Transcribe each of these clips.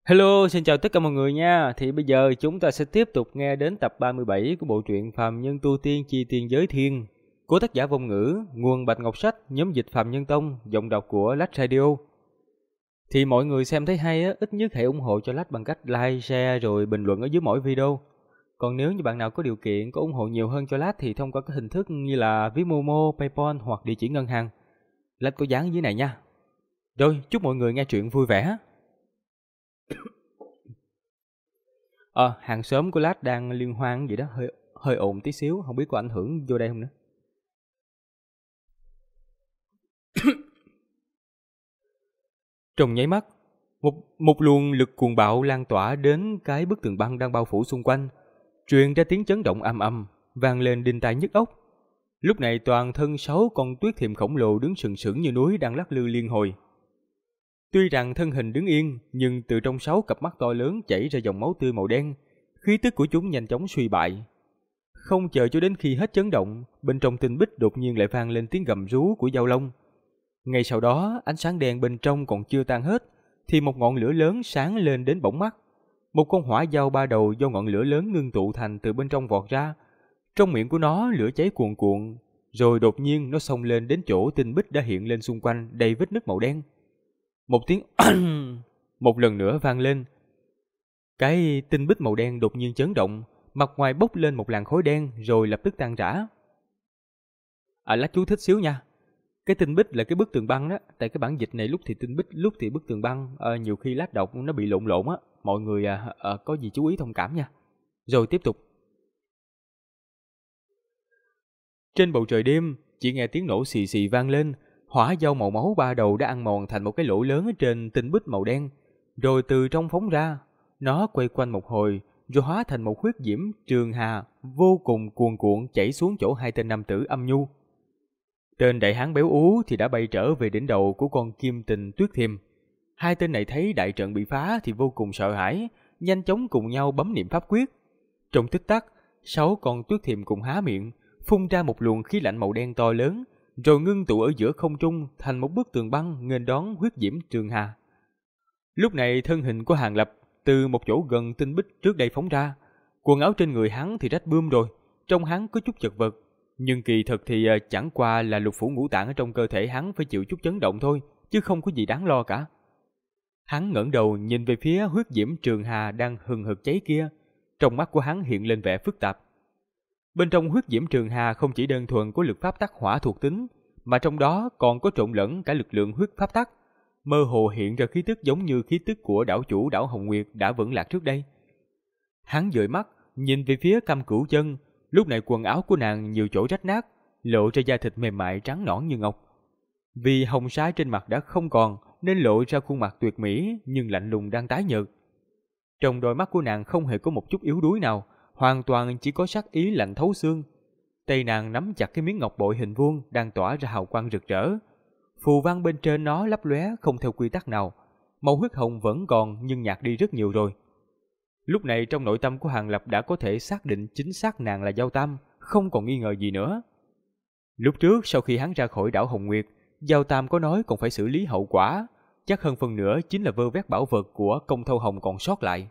Hello, xin chào tất cả mọi người nha. Thì bây giờ chúng ta sẽ tiếp tục nghe đến tập 37 của bộ truyện Phàm Nhân Tu Tiên Chi Tiên Giới Thiên của tác giả Vong Ngữ, nguồn Bạch Ngọc Sách, nhóm dịch Phàm Nhân Tông, giọng đọc của Lách Radio. Thì mọi người xem thấy hay á, ít nhất hãy ủng hộ cho Lách bằng cách like, share rồi bình luận ở dưới mỗi video. Còn nếu như bạn nào có điều kiện có ủng hộ nhiều hơn cho Lách thì thông qua các hình thức như là ví Momo, PayPal hoặc địa chỉ ngân hàng. Lách có dán dưới này nha. Rồi, chúc mọi người nghe truyện vui vẻ. Hàng xóm của Lát đang liên hoan gì đó, hơi ồn tí xíu, không biết có ảnh hưởng vô đây không nữa. Trong nháy mắt, một luồng lực cuồng bạo lan tỏa đến cái bức tường băng đang bao phủ xung quanh, truyền ra tiếng chấn động ầm ầm, vang lên đinh tai nhức óc. Lúc này toàn thân 6 con tuyết thiềm khổng lồ đứng sừng sững như núi đang lắc lư liên hồi. Tuy rằng thân hình đứng yên, nhưng từ trong 6 cặp mắt to lớn chảy ra dòng máu tươi màu đen, khí tức của chúng nhanh chóng suy bại. Không chờ cho đến khi hết chấn động, bên trong tinh bích đột nhiên lại vang lên tiếng gầm rú của dao long. Ngay sau đó, ánh sáng đen bên trong còn chưa tan hết, thì một ngọn lửa lớn sáng lên đến bỏng mắt. Một con hỏa dao ba đầu do ngọn lửa lớn ngưng tụ thành từ bên trong vọt ra. Trong miệng của nó lửa cháy cuồn cuộn, rồi đột nhiên nó xông lên đến chỗ tinh bích đã hiện lên xung quanh đầy vết nứt màu đen. Một tiếng một lần nữa vang lên. Cái tinh bích màu đen đột nhiên chấn động, mặt ngoài bốc lên một làn khói đen rồi lập tức tan rã. Lát chú thích xíu nha. Cái tinh bích là cái bức tường băng đó, tại cái bản dịch này lúc thì tinh bích, lúc thì bức tường băng, nhiều khi lát đọc nó bị lộn lộn á, mọi người có gì chú ý thông cảm nha. Rồi tiếp tục. Trên bầu trời đêm, chỉ nghe tiếng nổ xì xì vang lên. Hỏa dao màu máu ba đầu đã ăn mòn thành một cái lỗ lớn trên tinh bích màu đen, rồi từ trong phóng ra. Nó quay quanh một hồi, rồi hóa thành một huyết diễm trường hà vô cùng cuồn cuộn chảy xuống chỗ hai tên nam tử âm nhu. Tên đại hán béo ú thì đã bay trở về đỉnh đầu của con kim tình tuyết thiềm. Hai tên này thấy đại trận bị phá thì vô cùng sợ hãi, nhanh chóng cùng nhau bấm niệm pháp quyết. Trong tích tắc, 6 con tuyết thiềm cùng há miệng, phun ra một luồng khí lạnh màu đen to lớn, rồi ngưng tụ ở giữa không trung thành một bức tường băng nghênh đón huyết diễm trường hà. Lúc này thân hình của Hàng Lập từ một chỗ gần tinh bích trước đây phóng ra. Quần áo trên người hắn thì rách bươm rồi, trông hắn có chút chật vật, nhưng kỳ thực thì chẳng qua là lục phủ ngũ tạng ở trong cơ thể hắn phải chịu chút chấn động thôi, chứ không có gì đáng lo cả. Hắn ngẩng đầu nhìn về phía huyết diễm trường hà đang hừng hực cháy kia, trong mắt của hắn hiện lên vẻ phức tạp. Bên trong huyết diễm trường hà không chỉ đơn thuần có lực pháp tắc hỏa thuộc tính, mà trong đó còn có trộn lẫn cả lực lượng huyết pháp tắc, mơ hồ hiện ra khí tức giống như khí tức của đảo chủ đảo Hồng Nguyệt đã vững lạc trước đây. Hắn dời mắt nhìn về phía Cam Cửu Chân, lúc này quần áo của nàng nhiều chỗ rách nát, lộ ra da thịt mềm mại trắng nõn như ngọc. Vì hồng sái trên mặt đã không còn nên lộ ra khuôn mặt tuyệt mỹ nhưng lạnh lùng đang tái nhợt. Trong đôi mắt của nàng không hề có một chút yếu đuối nào, hoàn toàn chỉ có sắc ý lạnh thấu xương. Tay nàng nắm chặt cái miếng ngọc bội hình vuông đang tỏa ra hào quang rực rỡ. Phù văn bên trên nó lấp lóe không theo quy tắc nào, màu huyết hồng vẫn còn nhưng nhạt đi rất nhiều rồi. Lúc này trong nội tâm của Hàng Lập đã có thể xác định chính xác nàng là Giao Tam, không còn nghi ngờ gì nữa. Lúc trước sau khi hắn ra khỏi đảo Hồng Nguyệt, Giao Tam có nói còn phải xử lý hậu quả, chắc hơn phần nữa chính là vơ vét bảo vật của Công Thâu Hồng còn sót lại.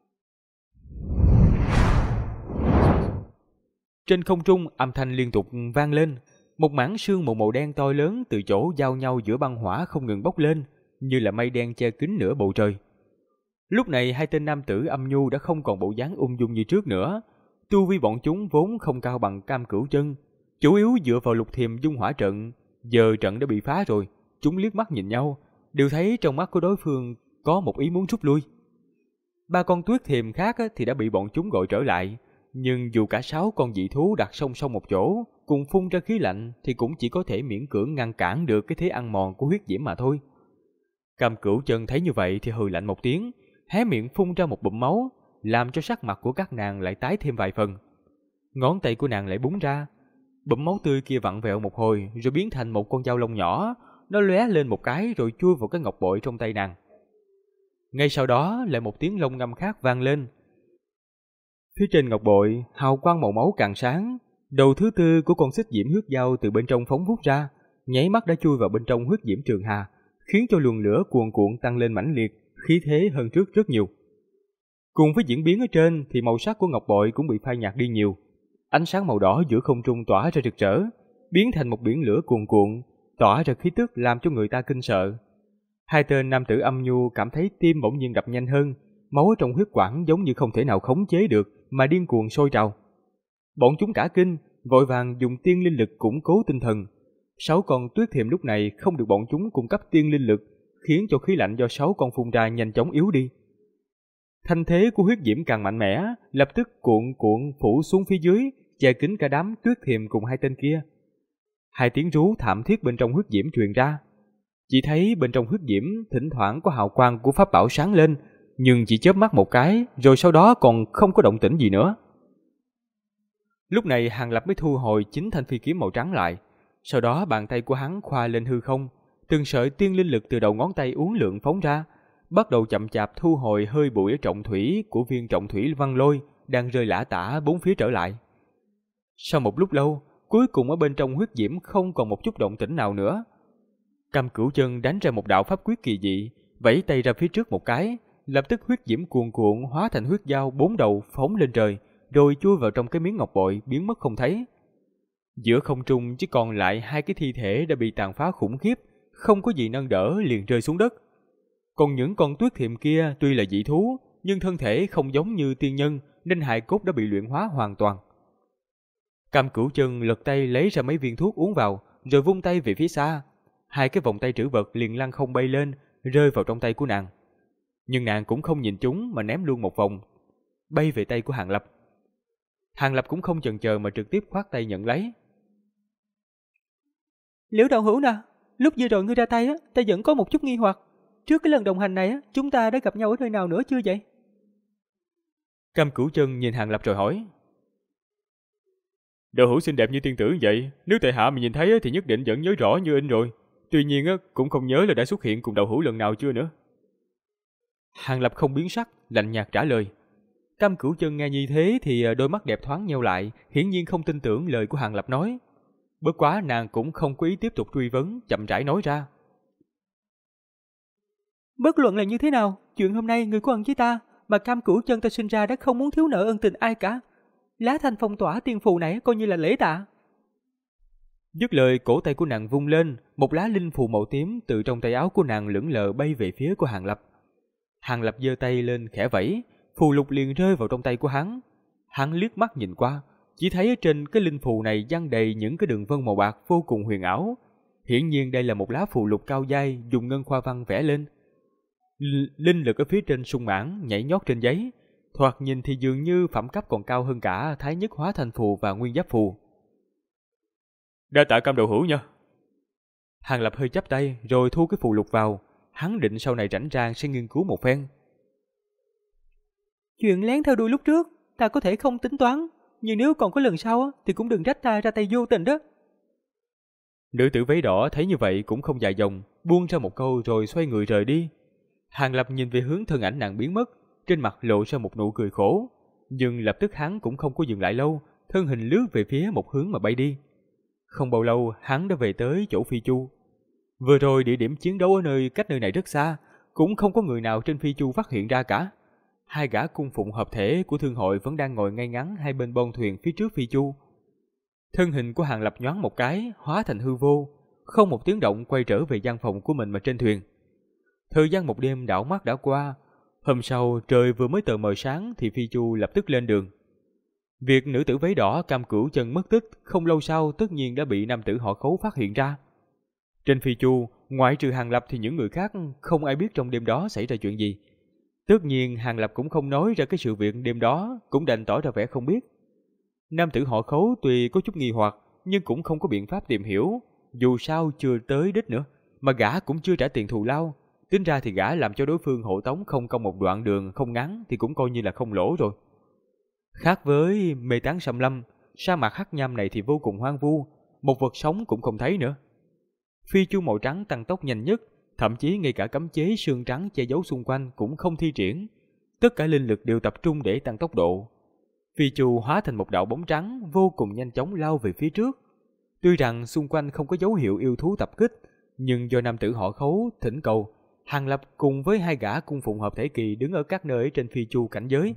Trên không trung âm thanh liên tục vang lên, một mảng sương mù màu đen to lớn từ chỗ giao nhau giữa băng hỏa không ngừng bốc lên, như là mây đen che kín nửa bầu trời. Lúc này hai tên nam tử âm nhu đã không còn bộ dáng ung dung như trước nữa. Tu vi bọn chúng vốn không cao bằng Cam Cửu Chân, chủ yếu dựa vào lục thiềm dung hỏa trận. Giờ trận đã bị phá rồi, chúng liếc mắt nhìn nhau, đều thấy trong mắt của đối phương có một ý muốn rút lui. Ba con tuyết thiềm khác thì đã bị bọn chúng gọi trở lại, nhưng dù cả 6 con dị thú đặt song song một chỗ, cùng phun ra khí lạnh thì cũng chỉ có thể miễn cưỡng ngăn cản được cái thế ăn mòn của huyết diễm mà thôi. Cam Cửu Chân thấy như vậy thì hừ lạnh một tiếng, hé miệng phun ra một bụm máu, làm cho sắc mặt của các nàng lại tái thêm vài phần. Ngón tay của nàng lại búng ra, bụm máu tươi kia vặn vẹo một hồi rồi biến thành một con dao lông nhỏ, nó lóe lên một cái rồi chui vào cái ngọc bội trong tay nàng. Ngay sau đó lại một tiếng lông ngâm khác vang lên. Phía trên ngọc bội, hào quang màu máu càng sáng, đầu thứ tư của con xích diễm huyết dao từ bên trong phóng vút ra, nháy mắt đã chui vào bên trong huyết diễm trường hà, khiến cho luồng lửa cuồn cuộn tăng lên mãnh liệt, khí thế hơn trước rất nhiều. Cùng với diễn biến ở trên thì màu sắc của ngọc bội cũng bị phai nhạt đi nhiều. Ánh sáng màu đỏ giữa không trung tỏa ra rực rỡ, biến thành một biển lửa cuồn cuộn, tỏa ra khí tức làm cho người ta kinh sợ. Hai tên nam tử âm nhu cảm thấy tim bỗng nhiên đập nhanh hơn, máu trong huyết quản giống như không thể nào khống chế được mà điên cuồng sôi trào. Bọn chúng cả kinh, vội vàng dùng tiên linh lực củng cố tinh thần. 6 con tuyết thiềm lúc này không được bọn chúng cung cấp tiên linh lực, khiến cho khí lạnh do 6 con phun ra nhanh chóng yếu đi. Thanh thế của huyết diễm càng mạnh mẽ, lập tức cuộn cuộn phủ xuống phía dưới, che kín cả đám tuyết thiềm cùng hai tên kia. Hai tiếng rú thảm thiết bên trong huyết diễm truyền ra. Chỉ thấy bên trong huyết diễm thỉnh thoảng có hào quang của pháp bảo sáng lên, nhưng chỉ chớp mắt một cái, rồi sau đó còn không có động tĩnh gì nữa. Lúc này Hàng Lập mới thu hồi chính thanh phi kiếm màu trắng lại, sau đó bàn tay của hắn khoa lên hư không, từng sợi tiên linh lực từ đầu ngón tay uốn lượn phóng ra, bắt đầu chậm chạp thu hồi hơi bụi ở trọng thủy của viên trọng thủy văn lôi đang rơi lả tả bốn phía trở lại. Sau một lúc lâu, cuối cùng ở bên trong huyết diễm không còn một chút động tĩnh nào nữa. Cam Cửu Chân đánh ra một đạo pháp quyết kỳ dị, vẫy tay ra phía trước một cái, lập tức huyết diễm cuồn cuộn hóa thành huyết dao 4 đầu phóng lên trời, rồi chui vào trong cái miếng ngọc bội biến mất không thấy. Giữa không trung chỉ còn lại hai cái thi thể đã bị tàn phá khủng khiếp, không có gì nâng đỡ liền rơi xuống đất. Còn những con tuyết thiềm kia tuy là dị thú, nhưng thân thể không giống như tiên nhân nên hài cốt đã bị luyện hóa hoàn toàn. Cam Cửu Chân lật tay lấy ra mấy viên thuốc uống vào, rồi vung tay về phía xa. Hai cái vòng tay trữ vật liền lăn không bay lên, rơi vào trong tay của nàng. Nhưng nàng cũng không nhìn chúng mà ném luôn một vòng, bay về tay của Hàng Lập. Hàng Lập cũng không chần chờ mà trực tiếp khoát tay nhận lấy. Liễu đạo hữu nè, lúc vừa rồi ngươi ra tay á, ta vẫn có một chút nghi hoặc. Trước cái lần đồng hành này á, chúng ta đã gặp nhau ở nơi nào nữa chưa vậy? Cam Cửu Chân nhìn Hàng Lập rồi hỏi. Đạo hữu xinh đẹp như tiên tử vậy, nếu tại hạ mà nhìn thấy thì nhất định vẫn nhớ rõ như in rồi. Tuy nhiên cũng không nhớ là đã xuất hiện cùng đạo hữu lần nào chưa nữa. Hàng Lập không biến sắc, lạnh nhạt trả lời. Cam Cửu Chân nghe như thế thì đôi mắt đẹp thoáng nheo lại, hiển nhiên không tin tưởng lời của Hàng Lập nói. Bất quá nàng cũng không có ý tiếp tục truy vấn, chậm rãi nói ra. Bất luận là như thế nào, chuyện hôm nay người có ân với ta, mà Cam Cửu Chân ta sinh ra đã không muốn thiếu nợ ân tình ai cả. Lá thanh phong tỏa tiên phù này coi như là lễ tạ. Dứt lời, cổ tay của nàng vung lên, một lá linh phù màu tím từ trong tay áo của nàng lững lờ bay về phía của Hàng Lập. Hàng Lập giơ tay lên khẽ vẫy, phù lục liền rơi vào trong tay của hắn. Hắn liếc mắt nhìn qua, chỉ thấy ở trên cái linh phù này dăng đầy những cái đường vân màu bạc vô cùng huyền ảo. Hiển nhiên đây là một lá phù lục cao dai dùng ngân khoa văn vẽ lên. Linh lực ở phía trên sung mãn nhảy nhót trên giấy, thoạt nhìn thì dường như phẩm cấp còn cao hơn cả Thái Nhất Hóa Thành Phù và Nguyên Giáp Phù. Đa tạ Cam đạo hữu nha. Hàng Lập hơi chắp tay rồi thu cái phù lục vào, hắn định sau này rảnh rang sẽ nghiên cứu một phen. Chuyện lén theo đuôi lúc trước, ta có thể không tính toán, nhưng nếu còn có lần sau thì cũng đừng trách ta ra tay vô tình đó. Nữ tử váy đỏ thấy như vậy cũng không dài dòng, buông ra một câu rồi xoay người rời đi. Hàng Lập nhìn về hướng thân ảnh nàng biến mất, trên mặt lộ ra một nụ cười khổ, nhưng lập tức hắn cũng không có dừng lại lâu, thân hình lướt về phía một hướng mà bay đi. Không bao lâu, hắn đã về tới chỗ Phi Chu. Vừa rồi địa điểm chiến đấu ở cách nơi này rất xa, cũng không có người nào trên Phi Chu phát hiện ra cả. Hai gã cung phụng hợp thể của thương hội vẫn đang ngồi ngay ngắn hai bên bon thuyền phía trước Phi Chu. Thân hình của Hàng Lập nhoáng một cái, hóa thành hư vô, không một tiếng động quay trở về gian phòng của mình mà trên thuyền. Thời gian một đêm đảo mắt đã qua. Hôm sau trời vừa mới tờ mờ sáng thì Phi Chu lập tức lên đường. Việc nữ tử váy đỏ Cam Cửu Chân mất tích không lâu sau tất nhiên đã bị nam tử họ Khấu phát hiện ra. Trên Phi Chu, ngoại trừ Hàng Lập thì những người khác không ai biết trong đêm đó xảy ra chuyện gì. Tất nhiên Hàng Lập cũng không nói ra cái sự việc đêm đó, cũng đành tỏ ra vẻ không biết. Nam tử họ Khấu tuy có chút nghi hoặc nhưng cũng không có biện pháp tìm hiểu, dù sao chưa tới đích nữa, mà gã cũng chưa trả tiền thù lao. Tính ra thì gã làm cho đối phương hộ tống không công một đoạn đường không ngắn thì cũng coi như là không lỗ rồi. Khác với mê tán xâm lâm, sa mạc hắc nham này thì vô cùng hoang vu, một vật sống cũng không thấy nữa. Phi Chu màu trắng tăng tốc nhanh nhất, thậm chí ngay cả cấm chế sương trắng che giấu xung quanh cũng không thi triển. Tất cả linh lực đều tập trung để tăng tốc độ. Phi Chu hóa thành một đạo bóng trắng vô cùng nhanh chóng lao về phía trước. Tuy rằng xung quanh không có dấu hiệu yêu thú tập kích, nhưng do nam tử họ Khấu thỉnh cầu, Hàng Lập cùng với hai gã cung phụng hợp thể kỳ đứng ở các nơi trên phi chu cảnh giới.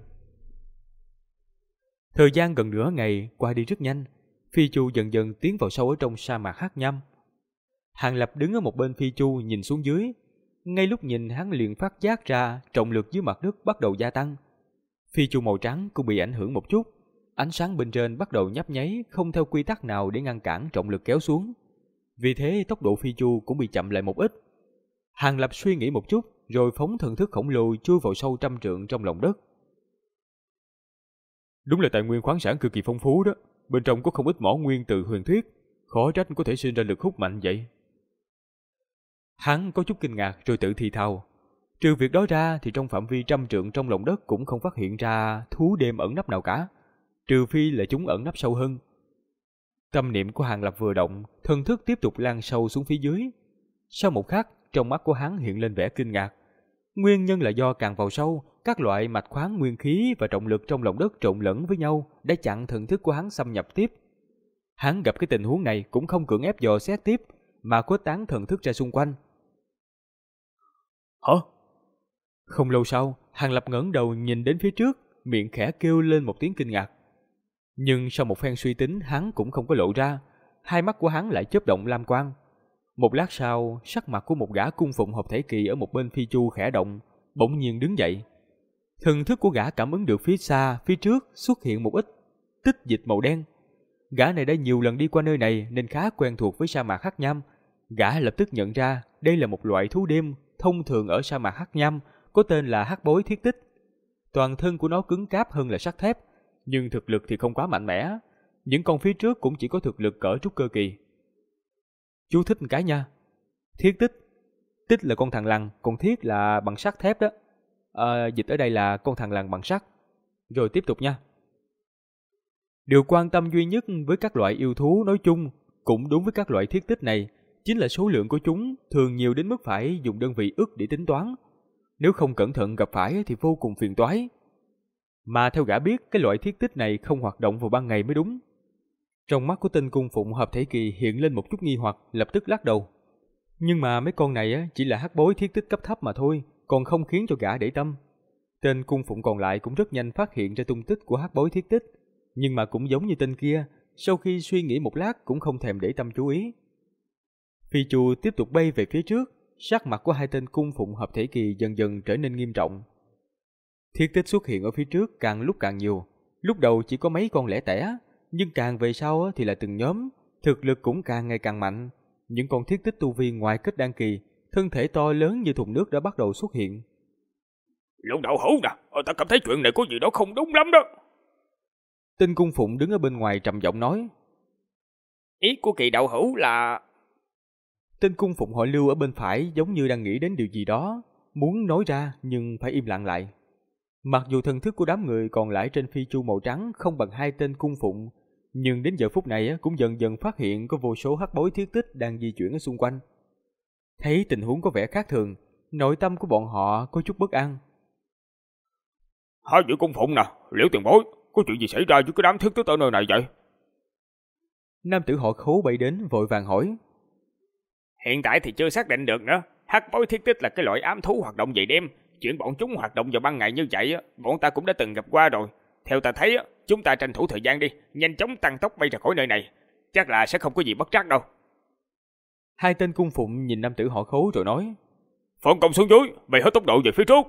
Thời gian gần nửa ngày qua đi rất nhanh, phi chu dần dần tiến vào sâu ở trong sa mạc hắc nham. Hàng Lập đứng ở một bên phi chu nhìn xuống dưới, ngay lúc nhìn hắn liền phát giác ra trọng lực dưới mặt nước bắt đầu gia tăng. Phi chu màu trắng cũng bị ảnh hưởng một chút, ánh sáng bên trên bắt đầu nhấp nháy không theo quy tắc nào để ngăn cản trọng lực kéo xuống. Vì thế tốc độ phi chu cũng bị chậm lại một ít. Hàng Lập suy nghĩ một chút rồi phóng thần thức khổng lồ chui vào sâu 100 trượng trong lòng đất. Đúng là tài nguyên khoáng sản cực kỳ phong phú đó, bên trong có không ít mỏ nguyên từ huyền thuyết, khó trách có thể sinh ra lực hút mạnh vậy. Hắn có chút kinh ngạc rồi tự thì thào. Trừ việc đó ra thì trong phạm vi 100 trượng trong lòng đất cũng không phát hiện ra thú đêm ẩn nấp nào cả, trừ phi là chúng ẩn nấp sâu hơn. Tâm niệm của Hàng Lập vừa động, thần thức tiếp tục lan sâu xuống phía dưới. Sau một khắc, trong mắt của hắn hiện lên vẻ kinh ngạc. Nguyên nhân là do càng vào sâu, các loại mạch khoáng nguyên khí và trọng lực trong lòng đất trộn lẫn với nhau đã chặn thần thức của hắn xâm nhập tiếp. Hắn gặp cái tình huống này cũng không cưỡng ép dò xét tiếp, mà khuếch tán thần thức ra xung quanh. Hả? Không lâu sau, Hàng Lập ngẩng đầu nhìn đến phía trước, miệng khẽ kêu lên một tiếng kinh ngạc. Nhưng sau một phen suy tính hắn cũng không có lộ ra, hai mắt của hắn lại chớp động lam quang. Một lát sau, sắc mặt của một gã cung phụng hợp thể kỳ ở một bên phi chu khẽ động, bỗng nhiên đứng dậy. Thần thức của gã cảm ứng được phía xa, phía trước xuất hiện một ít tích dịch màu đen. Gã này đã nhiều lần đi qua nơi này nên khá quen thuộc với sa mạc hắc nham. Gã lập tức nhận ra đây là một loại thú đêm thông thường ở sa mạc hắc nham, có tên là hắc bối thiết tích. Toàn thân của nó cứng cáp hơn là sắt thép, nhưng thực lực thì không quá mạnh mẽ. Những con phía trước cũng chỉ có thực lực cỡ trúc cơ kỳ. Chú thích một cái nha. Thiết tích. Tích là con thằn lằn, còn thiết là bằng sắt thép đó. Dịch ở đây là con thằn lằn bằng sắt. Rồi tiếp tục nha. Điều quan tâm duy nhất với các loại yêu thú nói chung, cũng đúng với các loại thiết tích này, chính là số lượng của chúng thường nhiều đến mức phải dùng đơn vị ức để tính toán. Nếu không cẩn thận gặp phải thì vô cùng phiền toái. Mà theo gã biết, cái loại thiết tích này không hoạt động vào ban ngày mới đúng. Trong mắt của tên cung phụng hợp thể kỳ hiện lên một chút nghi hoặc, lập tức lắc đầu. Nhưng mà mấy con này chỉ là hắc bối thiết tích cấp thấp mà thôi, còn không khiến cho gã để tâm. Tên cung phụng còn lại cũng rất nhanh phát hiện ra tung tích của hắc bối thiết tích, nhưng mà cũng giống như tên kia, sau khi suy nghĩ một lát cũng không thèm để tâm chú ý. Phi chu tiếp tục bay về phía trước, sắc mặt của hai tên cung phụng hợp thể kỳ dần dần trở nên nghiêm trọng. Thiết tích xuất hiện ở phía trước càng lúc càng nhiều, lúc đầu chỉ có mấy con lẻ tẻ, nhưng càng về sau thì là từng nhóm, thực lực cũng càng ngày càng mạnh. Những con thiết tích tu vi ngoài kết đan kỳ, thân thể to lớn như thùng nước đã bắt đầu xuất hiện. Lục đạo hữu nè, ta cảm thấy chuyện này có gì đó không đúng lắm đó. Tên cung phụng đứng ở bên ngoài trầm giọng nói. Ý của kỳ đạo hữu là... Tên cung phụng họ Lưu ở bên phải giống như đang nghĩ đến điều gì đó, muốn nói ra nhưng phải im lặng lại. Mặc dù thần thức của đám người còn lại trên phi chu màu trắng không bằng hai tên cung phụng, nhưng đến giờ phút này cũng dần dần phát hiện có vô số hắc bối thiết tích đang di chuyển ở xung quanh. Thấy tình huống có vẻ khác thường, nội tâm của bọn họ có chút bất an. Hai vị cung phụng nè, Liễu tiền bối, có chuyện gì xảy ra với cái đám thiết tích ở nơi này vậy? Nam tử họ Khố bay đến vội vàng hỏi. Hiện tại thì chưa xác định được nữa. Hắc bối thiết tích là cái loại ám thú hoạt động về đêm. Chuyện bọn chúng hoạt động vào ban ngày như vậy, bọn ta cũng đã từng gặp qua rồi. Theo ta thấy, chúng ta tranh thủ thời gian đi, nhanh chóng tăng tốc bay ra khỏi nơi này. Chắc là sẽ không có gì bất trắc đâu. Hai tên cung phụng nhìn nam tử họ Khố rồi nói. Phân công xuống dưới, bay hết tốc độ về phía trước.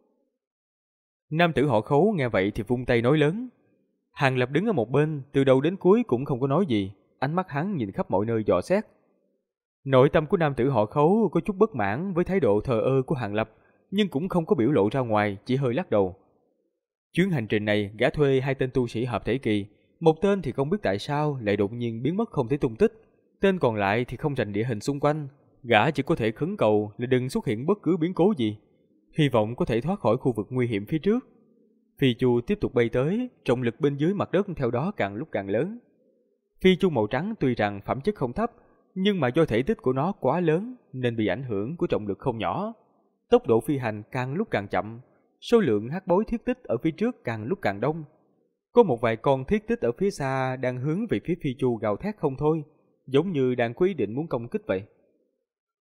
Nam tử họ Khố nghe vậy thì vung tay nói lớn. Hàng Lập đứng ở một bên, từ đầu đến cuối cũng không có nói gì, ánh mắt hắn nhìn khắp mọi nơi dò xét. Nội tâm của nam tử họ Khấu có chút bất mãn với thái độ thờ ơ của Hàng Lập, nhưng cũng không có biểu lộ ra ngoài, chỉ hơi lắc đầu. Chuyến hành trình này, gã thuê hai tên tu sĩ hợp thể kỳ, một tên thì không biết tại sao lại đột nhiên biến mất không thấy tung tích, tên còn lại thì không rành địa hình xung quanh, gã chỉ có thể khấn cầu là đừng xuất hiện bất cứ biến cố gì, hy vọng có thể thoát khỏi khu vực nguy hiểm phía trước. Phi chu tiếp tục bay tới, trọng lực bên dưới mặt đất theo đó càng lúc càng lớn. Phi chu màu trắng tuy rằng phẩm chất không thấp, nhưng mà do thể tích của nó quá lớn nên bị ảnh hưởng của trọng lực không nhỏ. Tốc độ phi hành càng lúc càng chậm, số lượng hắc bối thiết tích ở phía trước càng lúc càng đông. Có một vài con thiết tích ở phía xa đang hướng về phía phi chu gào thét không thôi, giống như đang có ý định muốn công kích vậy.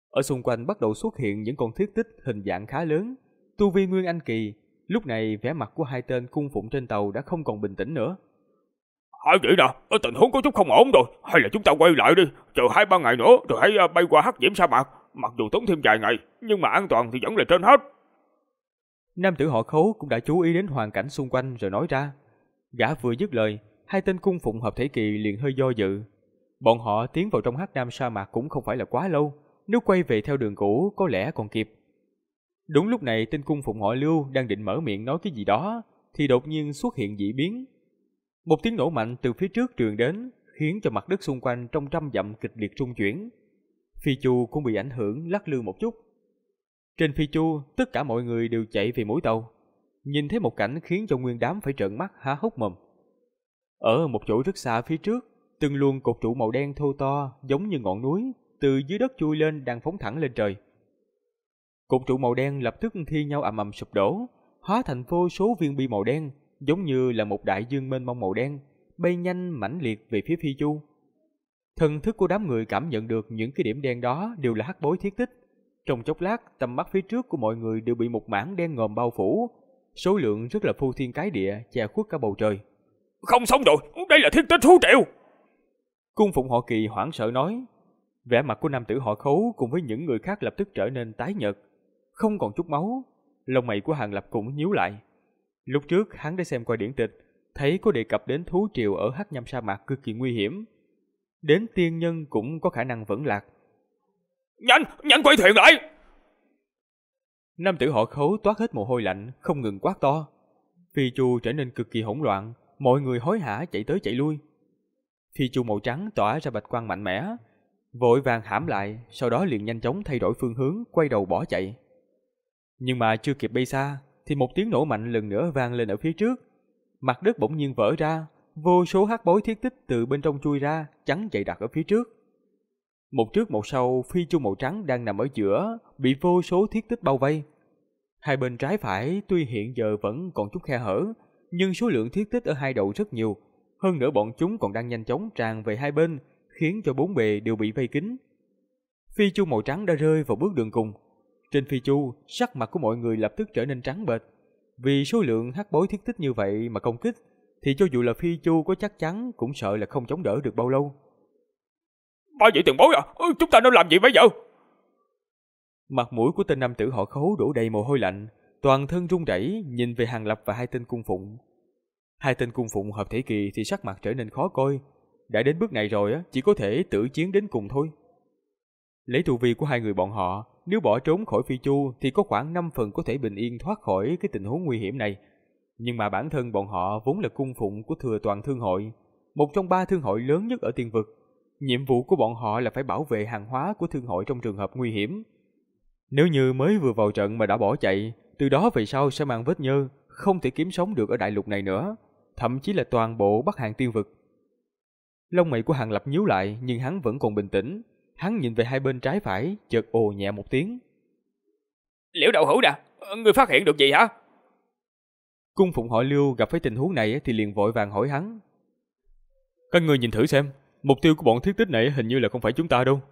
Ở xung quanh bắt đầu xuất hiện những con thiết tích hình dạng khá lớn, tu vi nguyên anh kỳ. Lúc này vẻ mặt của hai tên cung phụng trên tàu đã không còn bình tĩnh nữa. Hỏi vậy nè, tình huống có chút không ổn rồi, hay là chúng ta quay lại đi, chờ 2-3 ngày nữa rồi hãy bay qua hắc diễm sa mạc. Mặc dù tốn thêm vài ngày, nhưng mà an toàn thì vẫn là trên hết. Nam tử họ Khấu cũng đã chú ý đến hoàn cảnh xung quanh rồi nói ra. Gã vừa dứt lời, hai tên cung phụng hợp thể kỳ liền hơi do dự. Bọn họ tiến vào trong hắc nam sa mạc cũng không phải là quá lâu, nếu quay về theo đường cũ có lẽ còn kịp. Đúng lúc này tên cung phụng họ Lưu đang định mở miệng nói cái gì đó, thì đột nhiên xuất hiện dị biến. Một tiếng nổ mạnh từ phía trước truyền đến, khiến cho mặt đất xung quanh trong trăm dặm kịch liệt rung chuyển. Phi chu cũng bị ảnh hưởng lắc lư một chút. Trên phi chu, tất cả mọi người đều chạy về mũi tàu. Nhìn thấy một cảnh khiến cho nguyên đám phải trợn mắt há hốc mồm. Ở một chỗ rất xa phía trước, từng luồng cột trụ màu đen thô to giống như ngọn núi từ dưới đất chui lên đang phóng thẳng lên trời. Cột trụ màu đen lập tức thi nhau ầm ầm sụp đổ, hóa thành vô số viên bi màu đen, giống như là một đại dương mênh mông màu đen, bay nhanh mãnh liệt về phía phi chu. Thần thức của đám người cảm nhận được những cái điểm đen đó đều là hắc bối thiết tích. Trong chốc lát, tầm mắt phía trước của mọi người đều bị một mảng đen ngòm bao phủ, số lượng rất là phô thiên cái địa, che khuất cả bầu trời. Không xong rồi, đây là thiết tích thú triệu. Cung phụng họ Kỳ hoảng sợ nói. Vẻ mặt của nam tử họ Khấu cùng với những người khác lập tức trở nên tái nhợt, không còn chút máu. Lông mày của Hàng Lập cũng nhíu lại. Lúc trước hắn đã xem qua điển tịch, thấy có đề cập đến thú triều ở hắc nham sa mạc cực kỳ nguy hiểm, đến tiên nhân cũng có khả năng vẫn lạc. Nhanh quay thuyền lại! Nam tử họ Khấu toát hết mồ hôi lạnh, không ngừng quát to. Phi chu trở nên cực kỳ hỗn loạn, mọi người hối hả chạy tới chạy lui. Phi chu màu trắng tỏa ra bạch quang mạnh mẽ, vội vàng hãm lại, sau đó liền nhanh chóng thay đổi phương hướng, quay đầu bỏ chạy. Nhưng mà chưa kịp bay xa, thì một tiếng nổ mạnh lần nữa vang lên ở phía trước. Mặt đất bỗng nhiên vỡ ra, vô số hắc bối thiết tích từ bên trong chui ra, chắn chạy đặt ở phía trước. Một trước một sau, phi chu màu trắng đang nằm ở giữa, bị vô số thiết tích bao vây. Hai bên trái phải tuy hiện giờ vẫn còn chút khe hở, nhưng số lượng thiết tích ở hai đầu rất nhiều. Hơn nữa bọn chúng còn đang nhanh chóng tràn về hai bên, khiến cho bốn bề đều bị vây kín. Phi chu màu trắng đã rơi vào bước đường cùng. Trên phi chu, sắc mặt của mọi người lập tức trở nên trắng bệch. Vì số lượng hắc bối thiết tích như vậy mà công kích, thì cho dù là phi chu có chắc chắn cũng sợ là không chống đỡ được bao lâu. Bao nhiêu tiền bối à? Chúng ta nên làm gì bây giờ? Mặt mũi của tên nam tử họ Khấu đổ đầy mồ hôi lạnh, toàn thân run rẩy nhìn về Hàng Lập và hai tên cung phụng. Hai tên cung phụng hợp thể kỳ thì sắc mặt trở nên khó coi. Đã đến bước này rồi chỉ có thể tử chiến đến cùng thôi. Lấy tu vi của hai người bọn họ, nếu bỏ trốn khỏi phi chu thì có khoảng 5 phần có thể bình yên thoát khỏi cái tình huống nguy hiểm này. Nhưng mà bản thân bọn họ vốn là cung phụng của Thừa Toàn Thương hội, một trong 3 thương hội lớn nhất ở tiên vực. Nhiệm vụ của bọn họ là phải bảo vệ hàng hóa của thương hội trong trường hợp nguy hiểm. Nếu như mới vừa vào trận mà đã bỏ chạy, từ đó về sau sẽ mang vết nhơ, không thể kiếm sống được ở đại lục này nữa, thậm chí là toàn bộ Bắc Hàng tiên vực. Lông mày của Hàng Lập nhíu lại, nhưng hắn vẫn còn bình tĩnh. Hắn nhìn về hai bên trái phải, chợt ồ nhẹ một tiếng. Liễu Đậu Hữu nè, ngươi phát hiện được gì hả? Cung phụng họ Lưu gặp phải tình huống này thì liền vội vàng hỏi hắn. Các ngươi nhìn thử xem, mục tiêu của bọn thiết tích này hình như là không phải chúng ta đâu.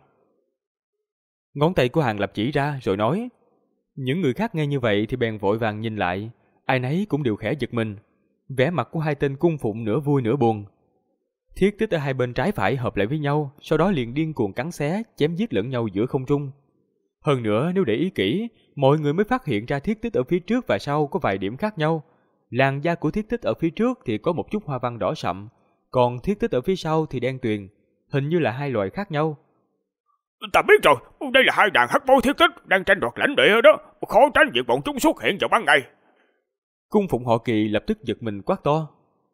Ngón tay của Hàng Lập chỉ ra rồi nói. Những người khác nghe như vậy thì bèn vội vàng nhìn lại, ai nấy cũng đều khẽ giật mình. Vẻ mặt của hai tên cung phụng nửa vui nửa buồn. Thiết tích ở hai bên trái phải hợp lại với nhau, sau đó liền điên cuồng cắn xé, chém giết lẫn nhau giữa không trung. Hơn nữa nếu để ý kỹ, mọi người mới phát hiện ra thiết tích ở phía trước và sau có vài điểm khác nhau. Làn da của thiết tích ở phía trước thì có một chút hoa văn đỏ sậm, còn thiết tích ở phía sau thì đen tuyền, hình như là hai loại khác nhau. Ta biết rồi, đây là hai đàn hắc bối thiết tích đang tranh đoạt lãnh địa đó, khó tránh việc bọn chúng xuất hiện vào ban ngày. Cung phụng họ Kỳ lập tức giật mình quát to.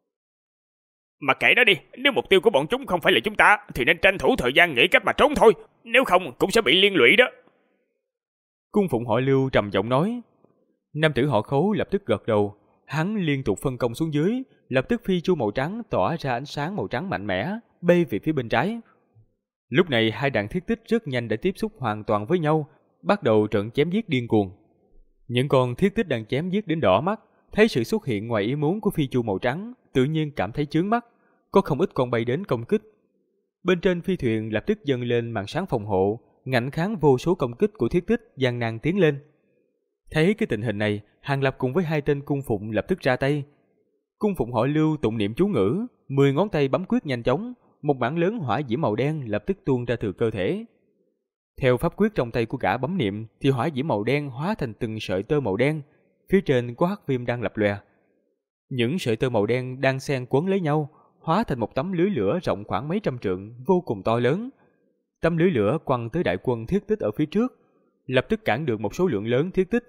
Mà kệ nó đi, nếu mục tiêu của bọn chúng không phải là chúng ta thì nên tranh thủ thời gian nghĩ cách mà trốn thôi, nếu không cũng sẽ bị liên lụy đó. Cung phụng họ Lưu trầm giọng nói. Nam tử họ Khấu lập tức gật đầu, hắn liên tục phân công xuống dưới, lập tức phi chu màu trắng tỏa ra ánh sáng màu trắng mạnh mẽ, bay về phía bên trái. Lúc này hai đàn thiết tích rất nhanh đã tiếp xúc hoàn toàn với nhau, bắt đầu trận chém giết điên cuồng. Những con thiết tích đang chém giết đến đỏ mắt, thấy sự xuất hiện ngoài ý muốn của phi chu màu trắng, tự nhiên cảm thấy chướng mắt, có không ít con bay đến công kích. Bên trên phi thuyền lập tức dâng lên màn sáng phòng hộ, ngạnh kháng vô số công kích của thiết tích, gian nan tiến lên. Thấy cái tình hình này, Hàng Lập cùng với 2 tên cung phụng lập tức ra tay. Cung phụng họ Lưu tụng niệm chú ngữ, 10 ngón tay bấm quyết nhanh chóng, một mảng lớn hỏa diễm màu đen lập tức tuôn ra từ cơ thể. Theo pháp quyết trong tay của gã bấm niệm thì hỏa diễm màu đen hóa thành từng sợi tơ màu đen, phía trên có hắc viêm đang lập lòe. Những sợi tơ màu đen đang xen quấn lấy nhau, hóa thành một tấm lưới lửa rộng khoảng mấy trăm trượng, vô cùng to lớn. Tấm lưới lửa quăng tới đại quân thiết tích ở phía trước, lập tức cản được một số lượng lớn thiết tích.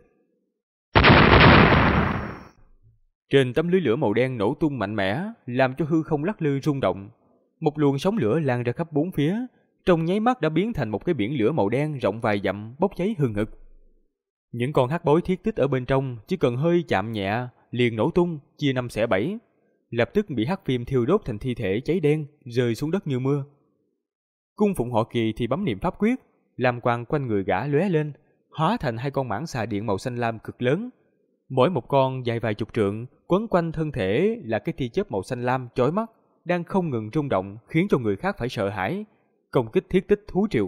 Trên tấm lưới lửa màu đen nổ tung mạnh mẽ, làm cho hư không lắc lư rung động. Một luồng sóng lửa lan ra khắp bốn phía, trong nháy mắt đã biến thành một cái biển lửa màu đen rộng vài dặm, bốc cháy hừng hực. Những con hắc bối thiết tích ở bên trong chỉ cần hơi chạm nhẹ liền nổ tung, chia năm xẻ bảy, lập tức bị hắc viêm thiêu đốt thành thi thể cháy đen, rơi xuống đất như mưa. Cung phụng họ Kỳ thì bấm niệm pháp quyết, làm quang quanh người gã lóe lên, hóa thành 2 con mãng xà điện màu xanh lam cực lớn. Mỗi một con dài vài chục trượng, quấn quanh thân thể là cái tia chớp màu xanh lam chói mắt, đang không ngừng rung động, khiến cho người khác phải sợ hãi, công kích thiết tích thú triều.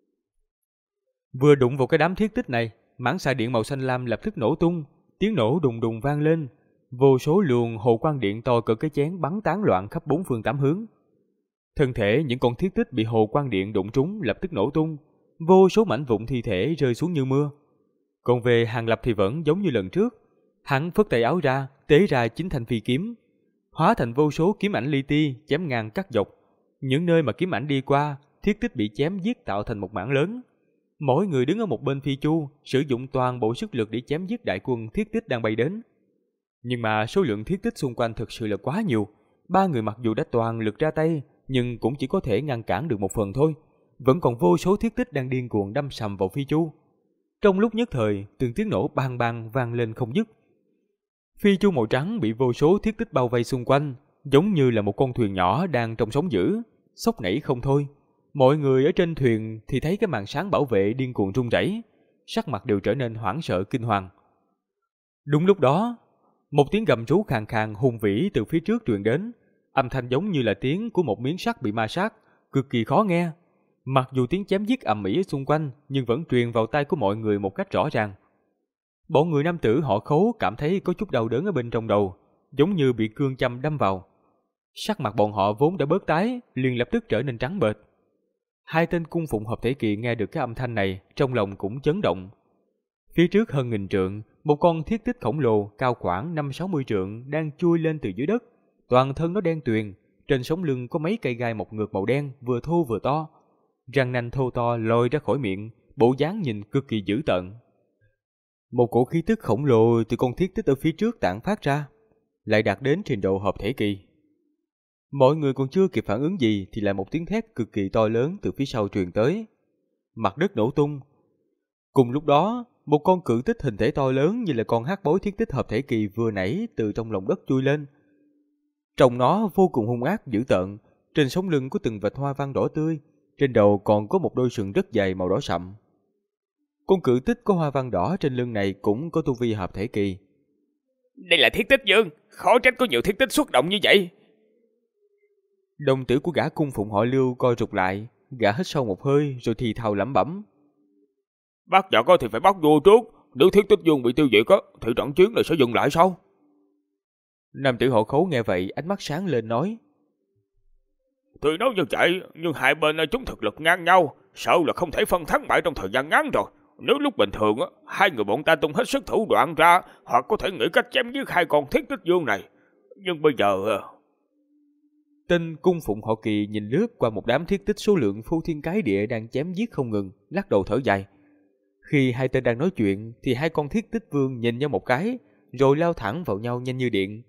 Vừa đụng vào cái đám thiết tích này, mãng xà điện màu xanh lam lập tức nổ tung, tiếng nổ đùng đùng vang lên, vô số luồng hồ quang điện to cỡ cái chén bắn tán loạn khắp 4 phương 8 hướng. Thân thể những con thiết tích bị hồ quang điện đụng trúng lập tức nổ tung, vô số mảnh vụn thi thể rơi xuống như mưa. Còn về Hàng Lập thì vẫn giống như lần trước, hắn phất tay áo ra, tế ra 9 thanh phi kiếm, hóa thành vô số kiếm ảnh li ti chém ngang cắt dọc. Những nơi mà kiếm ảnh đi qua, thiết tích bị chém giết tạo thành một mảng lớn. Mỗi người đứng ở một bên phi chu, sử dụng toàn bộ sức lực để chém giết đại quân thiết tích đang bay đến. Nhưng mà số lượng thiết tích xung quanh thực sự là quá nhiều. 3 người mặc dù đã toàn lực ra tay, nhưng cũng chỉ có thể ngăn cản được một phần thôi. Vẫn còn vô số thiết tích đang điên cuồng đâm sầm vào phi chu. Trong lúc nhất thời, từng tiếng nổ bang bang vang lên không dứt. Phi chu màu trắng bị vô số thiết tích bao vây xung quanh, giống như là một con thuyền nhỏ đang trong sóng dữ, sốc nảy không thôi. Mọi người ở trên thuyền thì thấy cái màn sáng bảo vệ điên cuồng rung rẩy, sắc mặt đều trở nên hoảng sợ kinh hoàng. Đúng lúc đó, một tiếng gầm rú khàn khàn hùng vĩ từ phía trước truyền đến, âm thanh giống như là tiếng của một miếng sắt bị ma sát, cực kỳ khó nghe. Mặc dù tiếng chém giết ầm ĩ xung quanh, nhưng vẫn truyền vào tai của mọi người một cách rõ ràng. Bọn người nam tử họ Khấu cảm thấy có chút đau đớn ở bên trong đầu, giống như bị cương châm đâm vào. Sắc mặt bọn họ vốn đã bớt tái, liền lập tức trở nên trắng bệch. 2 tên cung phụng hợp thể kỳ nghe được cái âm thanh này, trong lòng cũng chấn động. Phía trước hơn 1000 trượng, một con thiết tích khổng lồ cao khoảng 5-60 trượng đang chui lên từ dưới đất. Toàn thân nó đen tuyền, trên sống lưng có mấy cây gai mọc ngược màu đen, vừa thô vừa to. Răng nanh thô to lôi ra khỏi miệng, bộ dáng nhìn cực kỳ dữ tợn. Một cổ khí tức khổng lồ từ con thiết tích ở phía trước tản phát ra, lại đạt đến trình độ hợp thể kỳ. Mọi người còn chưa kịp phản ứng gì thì lại một tiếng thét cực kỳ to lớn từ phía sau truyền tới. Mặt đất nổ tung. Cùng lúc đó, một con cự tích hình thể to lớn như là con hắc bối thiết tích hợp thể kỳ vừa nãy từ trong lòng đất chui lên. Trông nó vô cùng hung ác dữ tợn, trên sống lưng có từng vệt hoa văn đỏ tươi, trên đầu còn có một đôi sừng rất dài màu đỏ sậm. Con cự tích có hoa văn đỏ trên lưng này cũng có tu vi hợp thể kỳ. Đây là thiết tích dương, khó trách có nhiều thiết tích xuất động như vậy. Đồng tử của gã cung phụng họ Lưu co rụt lại, gã hít sâu một hơi rồi thì thào lẩm bẩm. Bắt giặc thì phải bắt vua trước, nếu thiết tích dương bị tiêu diệt thì trận chiến này sẽ dừng lại sao? Nam tử họ Khấu nghe vậy, ánh mắt sáng lên nói. Thì nói như vậy, nhưng hai bên chúng thực lực ngang nhau, sợ là không thể phân thắng bại trong thời gian ngắn rồi. Nếu lúc bình thường, hai người bọn ta tung hết sức thủ đoạn ra, hoặc có thể nghĩ cách chém giết 2 con thiết tích dương này. Nhưng bây giờ... Tên cung phụng họ Kỳ nhìn lướt qua một đám thiết tích số lượng phô thiên cái địa đang chém giết không ngừng, lắc đầu thở dài. Khi 2 tên đang nói chuyện thì 2 con thiết tích vương nhìn nhau một cái, rồi lao thẳng vào nhau nhanh như điện.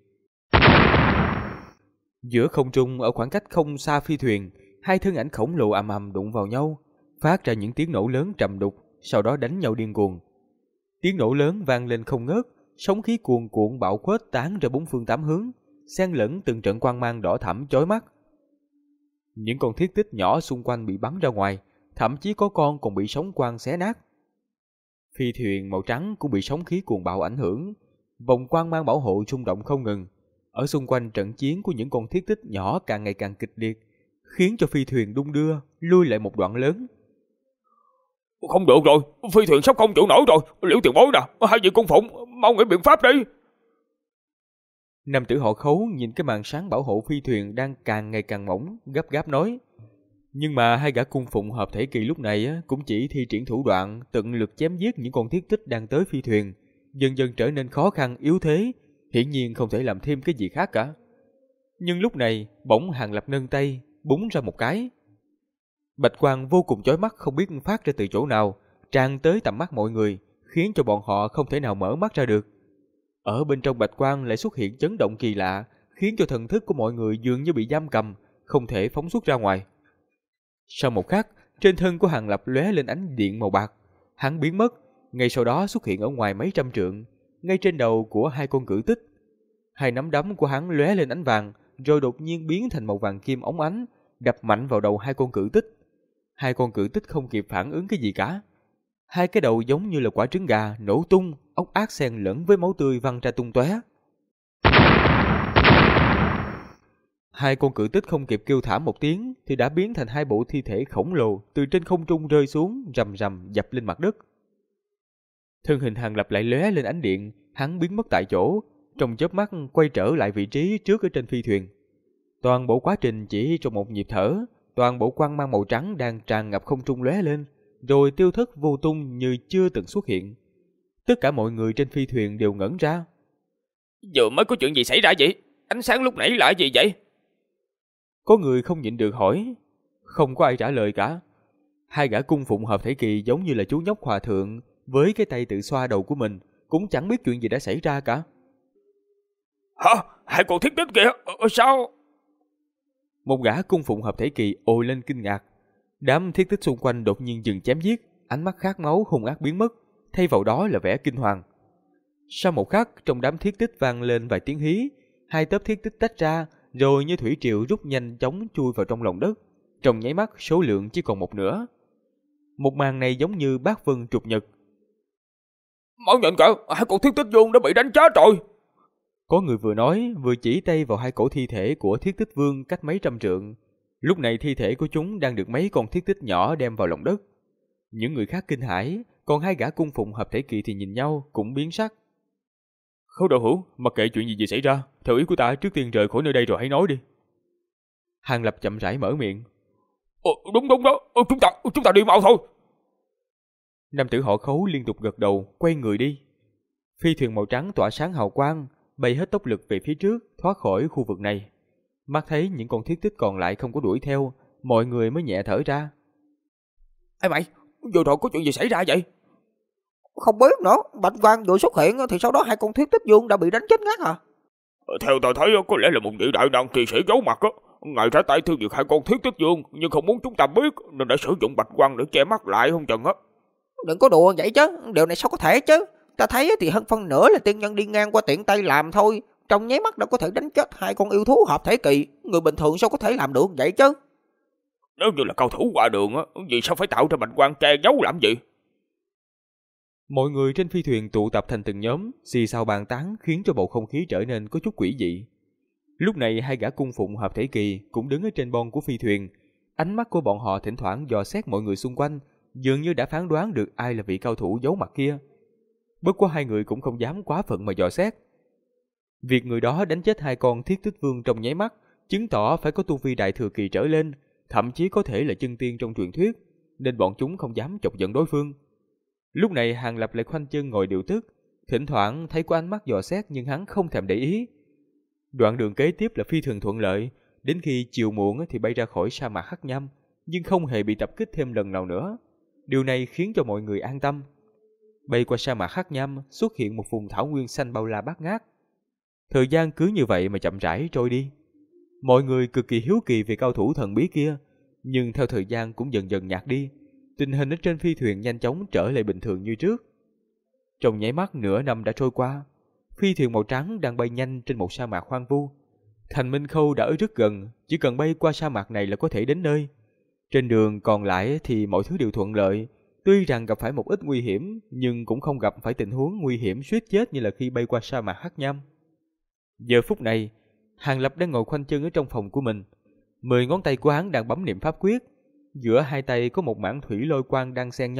Giữa không trung ở khoảng cách không xa phi thuyền, 2 thân ảnh khổng lồ ầm ầm đụng vào nhau, phát ra những tiếng nổ lớn trầm đục, sau đó đánh nhau điên cuồng. Tiếng nổ lớn vang lên không ngớt, sóng khí cuồn cuộn bạo khuếch tán ra 4 phương 8 hướng, xen lẫn từng trận quang mang đỏ thẫm chói mắt. Những con thiết tích nhỏ xung quanh bị bắn ra ngoài, thậm chí có con còn bị sóng quang xé nát. Phi thuyền màu trắng cũng bị sóng khí cuồng bạo ảnh hưởng, vòng quang mang bảo hộ rung động không ngừng. Ở xung quanh trận chiến của những con thiết tích nhỏ càng ngày càng kịch liệt, khiến cho phi thuyền đung đưa, lui lại một đoạn lớn. Không được rồi, phi thuyền sắp không trụ nổi rồi, Liễu tiền bối nè, hai vị cung phụng, mau nghĩ biện pháp đi. Nam tử họ Khấu nhìn cái màn sáng bảo hộ phi thuyền đang càng ngày càng mỏng, gấp gáp nói. Nhưng mà hai gã cung phụng hợp thể kỳ lúc này cũng chỉ thi triển thủ đoạn tận lực chém giết những con thiết tích đang tới phi thuyền, dần dần trở nên khó khăn yếu thế, hiển nhiên không thể làm thêm cái gì khác cả. Nhưng lúc này, bỗng Hàng Lập nâng tay, búng ra một cái. Bạch quang vô cùng chói mắt không biết phát ra từ chỗ nào, tràn tới tầm mắt mọi người, khiến cho bọn họ không thể nào mở mắt ra được. Ở bên trong bạch quang lại xuất hiện chấn động kỳ lạ, khiến cho thần thức của mọi người dường như bị giam cầm, không thể phóng xuất ra ngoài. Sau một khắc, trên thân của Hàng Lập lóe lên ánh điện màu bạc, hắn biến mất, ngay sau đó xuất hiện ở ngoài mấy trăm trượng, ngay trên đầu của hai con cử tích. Hai nắm đấm của hắn lóe lên ánh vàng, rồi đột nhiên biến thành màu vàng kim óng ánh, đập mạnh vào đầu hai con cử tích. Hai con cử tích không kịp phản ứng cái gì cả. Hai cái đầu giống như là quả trứng gà nổ tung, ốc ác xen lẫn với máu tươi văng ra tung tóe. Hai con cự tích không kịp kêu thảm một tiếng thì đã biến thành hai bộ thi thể khổng lồ từ trên không trung rơi xuống, rầm rầm dập lên mặt đất. Thân hình Hàng Lập lại lóe lên ánh điện, hắn biến mất tại chỗ, trong chớp mắt quay trở lại vị trí trước ở trên phi thuyền. Toàn bộ quá trình chỉ trong một nhịp thở, toàn bộ quang mang màu trắng đang tràn ngập không trung lóe lên, rồi tiêu thất vô tung như chưa từng xuất hiện. Tất cả mọi người trên phi thuyền đều ngẩn ra. Vừa mới có chuyện gì xảy ra vậy? Ánh sáng lúc nãy là gì vậy? Có người không nhịn được hỏi. Không có ai trả lời cả. Hai gã cung phụng hợp thể kỳ giống như là chú nhóc hòa thượng, với cái tay tự xoa đầu của mình, cũng chẳng biết chuyện gì đã xảy ra cả. Hả? Hai con thiết tích kìa? Sao? Một gã cung phụng hợp thể kỳ ồ lên kinh ngạc. Đám thiết tích xung quanh đột nhiên dừng chém giết, ánh mắt khát máu hung ác biến mất, thay vào đó là vẻ kinh hoàng. Sau một khắc, trong đám thiết tích vang lên vài tiếng hí, hai tớp thiết tích tách ra, rồi như thủy triều rút nhanh chóng chui vào trong lòng đất. Trong nháy mắt, số lượng chỉ còn một nửa. Một màn này giống như bát vân trục nhật. Mau nhìn kìa, hai con thiết tích vương đã bị đánh chết rồi. Có người vừa nói, vừa chỉ tay vào hai cổ thi thể của thiết tích vương cách mấy trăm trượng. Lúc này thi thể của chúng đang được mấy con thiết tích nhỏ đem vào lòng đất. Những người khác kinh hãi, còn hai gã cung phụng hợp thể kỳ thì nhìn nhau cũng biến sắc. Khấu đạo hữu, mặc kệ chuyện gì xảy ra, theo ý của ta trước tiên rời khỏi nơi đây rồi hãy nói đi. Hàng Lập chậm rãi mở miệng. Đúng đó, chúng ta đi mau thôi. Nam tử họ Khấu liên tục gật đầu, quay người đi. Phi thuyền màu trắng tỏa sáng hào quang, bay hết tốc lực về phía trước, thoát khỏi khu vực này. Mắt thấy những con thiết tích còn lại không có đuổi theo, mọi người mới nhẹ thở ra. Ê mày, vừa rồi có chuyện gì xảy ra vậy? Không biết nữa, bạch quang vừa xuất hiện thì sau đó hai con thiết tích vương đã bị đánh chết ngát à? Theo ta thấy có lẽ là một vị đại năng kỳ sĩ giấu mặt á. Ngài ra tay thương được hai con thiết tích vương, nhưng không muốn chúng ta biết nên đã sử dụng bạch quang để che mắt lại không chừng á. Đừng có đùa vậy chứ, điều này sao có thể chứ? Ta thấy thì hơn phân nửa là tiên nhân đi ngang qua tiện tay làm thôi, trong nháy mắt đã có thể đánh chết hai con yêu thú hợp thể kỳ, người bình thường sao có thể làm được vậy chứ? Nếu như là cao thủ qua đường á, vì sao phải tạo ra bạch quang che giấu làm gì? Mọi người trên phi thuyền tụ tập thành từng nhóm, xì xào bàn tán khiến cho bầu không khí trở nên có chút quỷ dị. Lúc này hai gã cung phụng hợp thể kỳ cũng đứng ở trên bon của phi thuyền, ánh mắt của bọn họ thỉnh thoảng dò xét mọi người xung quanh, dường như đã phán đoán được ai là vị cao thủ giấu mặt kia. Bất quá hai người cũng không dám quá phận mà dò xét. Việc người đó đánh chết hai con thiết tích vương trong nháy mắt, chứng tỏ phải có tu vi đại thừa kỳ trở lên, thậm chí có thể là chân tiên trong truyền thuyết, nên bọn chúng không dám chọc giận đối phương. Lúc này Hàng Lập lại khoanh chân ngồi điều tức, thỉnh thoảng thấy có ánh mắt dò xét nhưng hắn không thèm để ý. Đoạn đường kế tiếp là phi thường thuận lợi, đến khi chiều muộn thì bay ra khỏi sa mạc Hắc Nham, nhưng không hề bị tập kích thêm lần nào nữa. Điều này khiến cho mọi người an tâm. Bay qua sa mạc Hắc Nham, xuất hiện một vùng thảo nguyên xanh bao la bát ngát. Thời gian cứ như vậy mà chậm rãi trôi đi. Mọi người cực kỳ hiếu kỳ về cao thủ thần bí kia, nhưng theo thời gian cũng dần dần nhạt đi. Tình hình ở trên phi thuyền nhanh chóng trở lại bình thường như trước. Trong nháy mắt nửa năm đã trôi qua, phi thuyền màu trắng đang bay nhanh trên một sa mạc hoang vu. Thành Minh Khâu đã ở rất gần, chỉ cần bay qua sa mạc này là có thể đến nơi. Trên đường còn lại thì mọi thứ đều thuận lợi, tuy rằng gặp phải một ít nguy hiểm, nhưng cũng không gặp phải tình huống nguy hiểm suýt chết như là khi bay qua sa mạc Hắc Nham. Giờ phút này, Hàng Lập đang ngồi khoanh chân ở trong phòng của mình. 10 ngón tay của hắn đang bấm niệm pháp quyết. Giữa hai tay có một mảng thủy lôi quang đang xen nhau,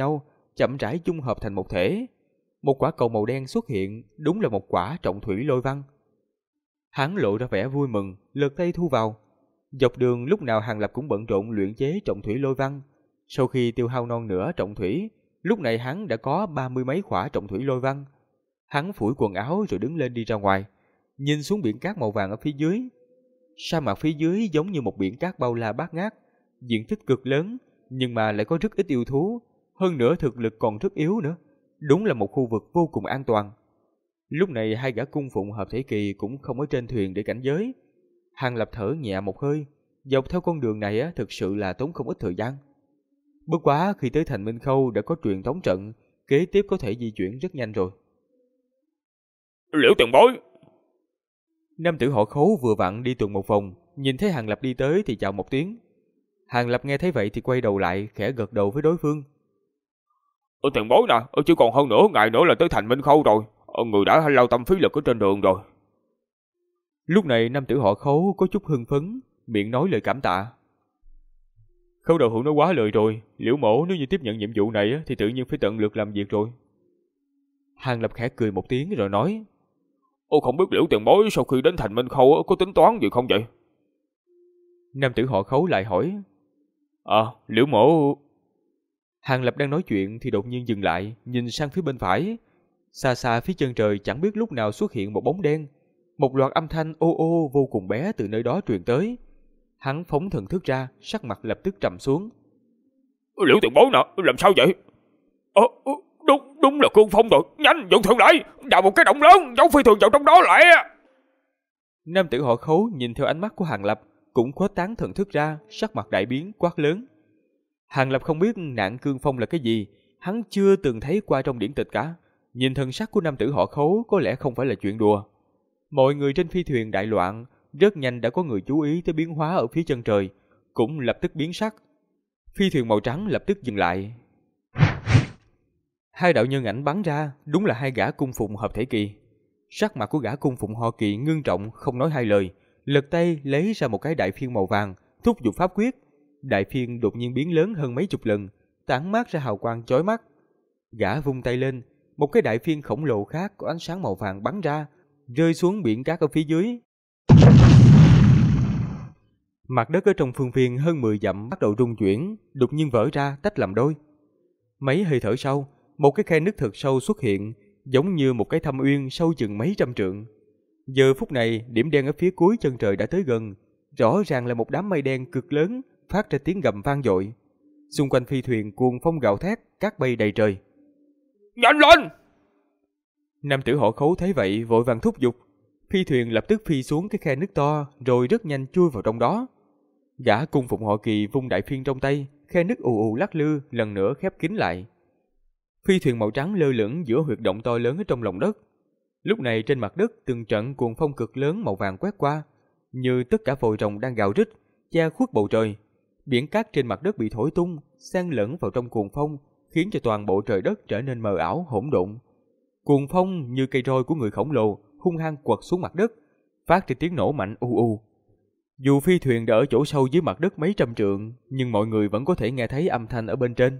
chậm rãi dung hợp thành một thể. Một quả cầu màu đen xuất hiện, đúng là một quả trọng thủy lôi văn. Hắn lộ ra vẻ vui mừng, lật tay thu vào. Dọc đường lúc nào Hàng Lập cũng bận rộn luyện chế trọng thủy lôi văn. Sau khi tiêu hao non nửa trọng thủy, lúc này hắn đã có 30 mấy quả trọng thủy lôi văn. Hắn phủi quần áo rồi đứng lên đi ra ngoài, nhìn xuống biển cát màu vàng ở phía dưới. Sa mạc phía dưới giống như một biển cát bao la bát ngát, diện tích cực lớn, nhưng mà lại có rất ít yêu thú, hơn nữa thực lực còn rất yếu nữa. Đúng là một khu vực vô cùng an toàn. Lúc này hai gã cung phụng hợp thể kỳ cũng không ở trên thuyền để cảnh giới. Hàng Lập thở nhẹ một hơi, dọc theo con đường này thực sự là tốn không ít thời gian. Bất quá khi tới thành Minh Khâu đã có truyền tống trận, kế tiếp có thể di chuyển rất nhanh rồi. Liễu Tiền Bối! Nam tử họ Khấu vừa vặn đi tuần một vòng, nhìn thấy Hàng Lập đi tới thì chào một tiếng. Hàng Lập nghe thấy vậy thì quay đầu lại, khẽ gật đầu với đối phương. Tiền Bối nè, chỉ còn hơn nửa ngày nữa là tới thành Minh Khâu rồi. Người đã lao tâm phí lực ở trên đường rồi. Lúc này nam tử họ Khấu có chút hưng phấn, miệng nói lời cảm tạ. Khấu đầu hữu nói quá lời rồi, Liễu mổ nếu như tiếp nhận nhiệm vụ này thì tự nhiên phải tận lực làm việc rồi. Hàng Lập khẽ cười một tiếng rồi nói. Không biết Liễu Tiền Bối sau khi đến thành Minh Khâu có tính toán gì không vậy? Nam tử họ Khấu lại hỏi. Liễu mổ... Hàng Lập đang nói chuyện thì đột nhiên dừng lại, nhìn sang phía bên phải. Xa xa phía chân trời chẳng biết lúc nào xuất hiện một bóng đen. Một loạt âm thanh ô ô vô cùng bé từ nơi đó truyền tới. Hắn phóng thần thức ra, sắc mặt lập tức trầm xuống. Liễu Tiền Bối nè, làm sao vậy? Đúng là cương phong rồi, nhanh dọn thượng lại, đào một cái động lớn, giấu phi thường vào trong đó lại. Nam tử họ Khấu nhìn theo ánh mắt của Hàng Lập, cũng khuếch tán thần thức ra, sắc mặt đại biến quát lớn. Hàng Lập không biết nạn cương phong là cái gì, hắn chưa từng thấy qua trong điển tịch cả. Nhìn thần sắc của nam tử họ Khấu có lẽ không phải là chuyện đùa. Mọi người trên phi thuyền đại loạn, rất nhanh đã có người chú ý tới biến hóa ở phía chân trời, cũng lập tức biến sắc. Phi thuyền màu trắng lập tức dừng lại. Hai đạo nhân ảnh bắn ra, đúng là hai gã cung phụng hợp thể kỳ. Sắc mặt của gã cung phụng họ Kỳ ngưng trọng, không nói hai lời, lật tay lấy ra một cái đại phiên màu vàng, thúc giục pháp quyết. Đại phiên đột nhiên biến lớn hơn mấy chục lần, tản mát ra hào quang chói mắt. Gã vung tay lên, một cái đại phiên khổng lồ khác có ánh sáng màu vàng bắn ra, rơi xuống biển cát ở phía dưới. Mặt đất ở trong phương viên hơn 10 dặm bắt đầu rung chuyển, đột nhiên vỡ ra tách làm đôi. Mấy hơi thở sau, một cái khe nứt thật sâu xuất hiện, giống như một cái thâm uyên sâu chừng mấy trăm trượng. Giờ phút này, điểm đen ở phía cuối chân trời đã tới gần, rõ ràng là một đám mây đen cực lớn, phát ra tiếng gầm vang dội. Xung quanh phi thuyền cuồng phong gào thét, cát bay đầy trời. Nhanh lên! Nam tử họ Khấu thấy vậy vội vàng thúc giục. Phi thuyền lập tức phi xuống cái khe nứt to, rồi rất nhanh chui vào trong đó. Gã cung phụng họ Kỳ vung đại phiên trong tay, khe nứt ù ù lắc lư, lần nữa khép kín lại. Phi thuyền màu trắng lơ lửng giữa huyệt động to lớn ở trong lòng đất. Lúc này trên mặt đất từng trận cuồng phong cực lớn màu vàng quét qua, như tất cả vòi rồng đang gào rít, che khuất bầu trời. Biển cát trên mặt đất bị thổi tung, xen lẫn vào trong cuồng phong, khiến cho toàn bộ trời đất trở nên mờ ảo hỗn độn. Cuồng phong như cây roi của người khổng lồ hung hăng quật xuống mặt đất, phát ra tiếng nổ mạnh u u. Dù phi thuyền đã ở chỗ sâu dưới mặt đất mấy trăm trượng, nhưng mọi người vẫn có thể nghe thấy âm thanh ở bên trên.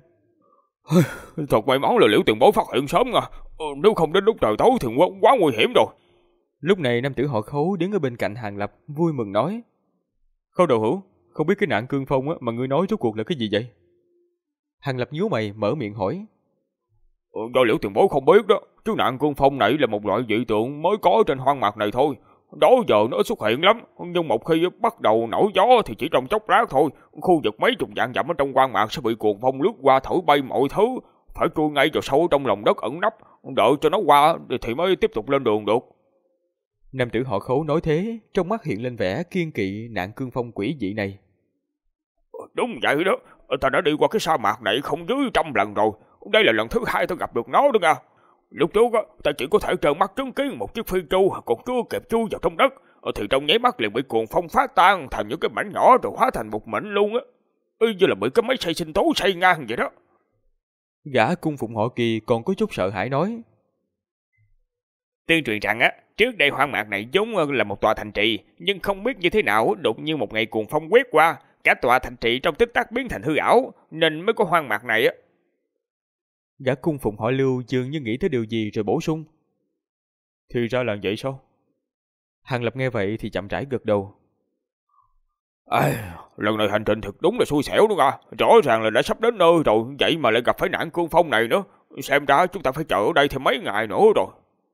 Thật may mắn là Liễu Tiền Bối phát hiện sớm nha, nếu không đến lúc trời tối thì quá nguy hiểm rồi. Lúc này nam tử họ Khấu đứng ở bên cạnh Hàng Lập vui mừng nói. Khấu đầu hữu, không biết cái nạn cương phong mà ngươi nói rốt cuộc là cái gì vậy? Hàng Lập nhíu mày mở miệng hỏi. Do Liễu Tiền Bối không biết đó, chứ nạn cương phong này là một loại dị tượng mới có trên hoang mạc này thôi. Đó giờ nó xuất hiện lắm, nhưng một khi bắt đầu nổi gió thì chỉ trong chốc lát thôi, khu vực mấy chục vạn dặm ở trong hoang mạc sẽ bị cuồng phong lướt qua thổi bay mọi thứ, phải chui ngay vào sâu trong lòng đất ẩn nấp, đợi cho nó qua thì mới tiếp tục lên đường được. Nam tử họ Khấu nói thế, trong mắt hiện lên vẻ kiên kỵ nạn cương phong quỷ dị này. Đúng vậy đó, ta đã đi qua cái sa mạc này không dưới 100 lần rồi, đây là lần thứ 2 ta gặp được nó đó nha. Lúc trước ta chỉ có thể trợn mắt chứng kiến một chiếc phi chu còn chưa kịp chui vào trong đất, thì trong nháy mắt liền bị cuồng phong phá tan thành những cái mảnh nhỏ rồi hóa thành một mảnh luôn á, như là bị cái máy xay sinh tố xay ngang vậy đó. Gã cung phụng họ Kỳ còn có chút sợ hãi nói. Tuyên truyền rằng trước đây hoang mạc này giống là một tòa thành trì, nhưng không biết như thế nào đột nhiên một ngày cuồng phong quét qua, cả tòa thành trì trong tích tắc biến thành hư ảo, nên mới có hoang mạc này á. Gã cung phụng họ Lưu dường như nghĩ tới điều gì rồi bổ sung. Thì ra là vậy sao? Hàng Lập nghe vậy thì chậm rãi gật đầu. Lần này hành trình thật đúng là xui xẻo đúng không? Rõ ràng là đã sắp đến nơi rồi, vậy mà lại gặp phải nạn cương phong này nữa. Xem ra chúng ta phải chờ ở đây thêm mấy ngày nữa rồi.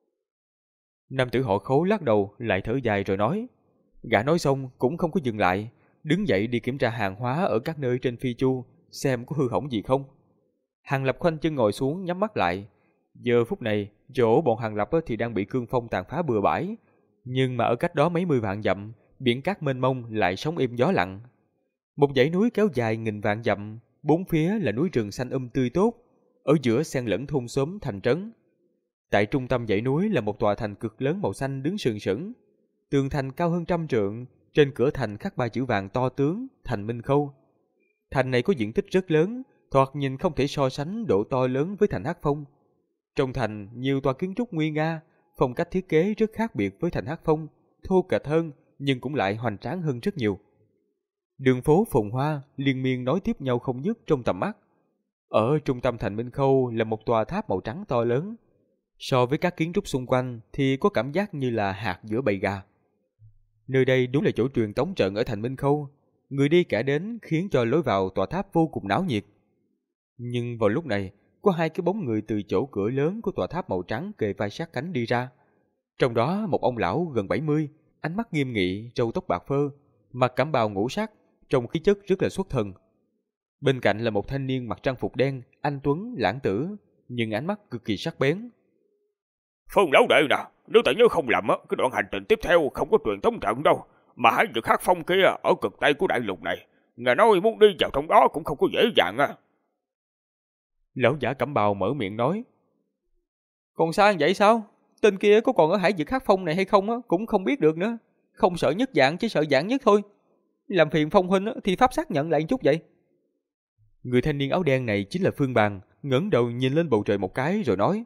Nam tử họ Khố lắc đầu lại thở dài rồi nói. Gã nói xong cũng không có dừng lại, đứng dậy đi kiểm tra hàng hóa ở các nơi trên Phi Chu, xem có hư hỏng gì không. Hàng Lập khoanh chân ngồi xuống nhắm mắt lại. Giờ phút này, chỗ bọn Hàng Lập thì đang bị cương phong tàn phá bừa bãi, nhưng mà ở cách đó mấy mươi vạn dặm, biển cát mênh mông lại sóng êm gió lặng. Một dãy núi kéo dài nghìn vạn dặm, bốn phía là núi rừng xanh tươi tốt, ở giữa xen lẫn thôn xóm thành trấn. Tại trung tâm dãy núi là một tòa thành cực lớn màu xanh đứng sừng sững. Tường thành cao hơn 100 trượng, trên cửa thành khắc 3 chữ vàng to tướng, Thành Minh Khâu. Thành này có diện tích rất lớn, thoạt nhìn không thể so sánh độ to lớn với thành Hắc Phong. Trong thành, nhiều tòa kiến trúc nguy nga, phong cách thiết kế rất khác biệt với thành Hắc Phong, thô kệch hơn nhưng cũng lại hoành tráng hơn rất nhiều. Đường phố phồn hoa, liên miên nối tiếp nhau không dứt trong tầm mắt. Ở trung tâm thành Minh Khâu là một tòa tháp màu trắng to lớn. So với các kiến trúc xung quanh thì có cảm giác như là hạt giữa bầy gà. Nơi đây đúng là chỗ truyền tống trận ở thành Minh Khâu. Người đi kẻ đến khiến cho lối vào tòa tháp vô cùng náo nhiệt. Nhưng vào lúc này, có hai cái bóng người từ chỗ cửa lớn của tòa tháp màu trắng kề vai sát cánh đi ra. Trong đó một ông lão gần 70, ánh mắt nghiêm nghị, râu tóc bạc phơ, mặc cẩm bào ngũ sắc, trông khí chất rất là xuất thần. Bên cạnh là một thanh niên mặc trang phục đen, anh tuấn, lãng tử, nhưng ánh mắt cực kỳ sắc bén. Phương lão đệ nè, nếu ta nhớ không lầm cái đoạn hành trình tiếp theo không có truyền tống trận đâu, mà hải vực Hắc Phong kia ở cực tây của đại lục này, nghe nói muốn đi vào trong đó cũng không có dễ dàng á. Lão giả cẩm bào mở miệng nói. Còn xa vậy sao? Tên kia có còn ở hải vực Hắc Phong này hay không cũng không biết được nữa. Không sợ nhất dạng chỉ sợ dạng nhất thôi. Làm phiền Phong huynh thì pháp xác nhận lại chút vậy. Người thanh niên áo đen này chính là Phương Bàn, ngẩng đầu nhìn lên bầu trời một cái rồi nói.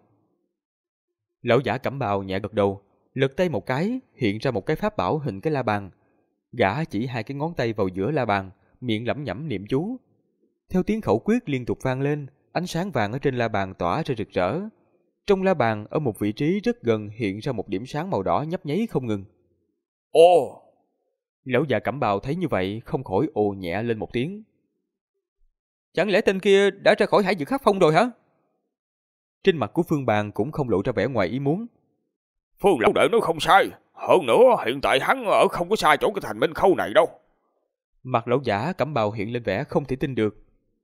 Lão giả cẩm bào nhẹ gật đầu, lật tay một cái, hiện ra một cái pháp bảo hình cái la bàn. Gã chỉ hai cái ngón tay vào giữa la bàn, miệng lẩm nhẩm niệm chú. Theo tiếng khẩu quyết liên tục vang lên, ánh sáng vàng ở trên la bàn tỏa ra rực rỡ. Trong la bàn ở một vị trí rất gần hiện ra một điểm sáng màu đỏ nhấp nháy không ngừng. Ồ! Lão già cẩm bào thấy như vậy không khỏi ồ nhẹ lên một tiếng. Chẳng lẽ tên kia đã ra khỏi hải vực Hắc Phong rồi hả? Trên mặt của Phương Bàn cũng không lộ ra vẻ ngoài ý muốn. Phương lão đệ nói không sai, hơn nữa hiện tại hắn ở không có xa chỗ cái thành Minh Khâu này đâu. Mặt lão giả cẩm bào hiện lên vẻ không thể tin được.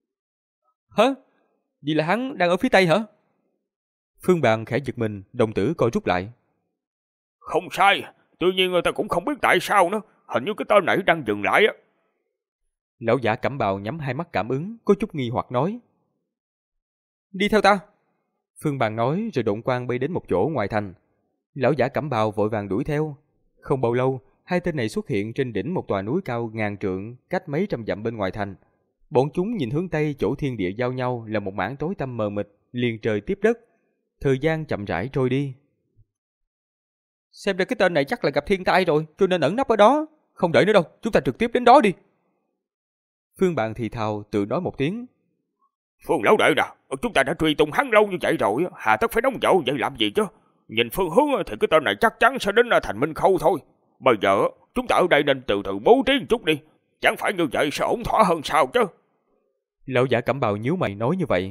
Hả? Vậy là hắn đang ở phía tây hả? Phương Bàn khẽ giật mình, đồng tử co rút lại. Không sai, tuy nhiên ta cũng không biết tại sao nữa, hình như cái tên này đang dừng lại á. Lão giả cẩm bào nhắm hai mắt cảm ứng, có chút nghi hoặc nói. Đi theo ta. Phương Bàn nói rồi độn quang bay đến một chỗ ngoài thành. Lão giả cẩm bào vội vàng đuổi theo. Không bao lâu, hai tên này xuất hiện trên đỉnh một tòa núi cao ngàn trượng, cách mấy trăm dặm bên ngoài thành. Bọn chúng nhìn hướng tây chỗ thiên địa giao nhau là một mảng tối tăm mờ mịt, liền trời tiếp đất. Thời gian chậm rãi trôi đi. Xem ra cái tên này chắc là gặp thiên tai rồi, cho nên ẩn nấp ở đó. Không đợi nữa đâu, chúng ta trực tiếp đến đó đi. Phương Bàn thì thào tự nói một tiếng. Phương lão đệ nè, chúng ta đã truy tung hắn lâu như vậy rồi, hà tất phải nóng vội vậy làm gì chứ? Nhìn phương hướng thì cái tên này chắc chắn sẽ đến thành Minh Khâu thôi. Bây giờ chúng ta ở đây nên từ từ bố trí một chút đi, chẳng phải như vậy sẽ ổn thỏa hơn sao chứ? Lão giả cẩm bào nhíu mày nói như vậy.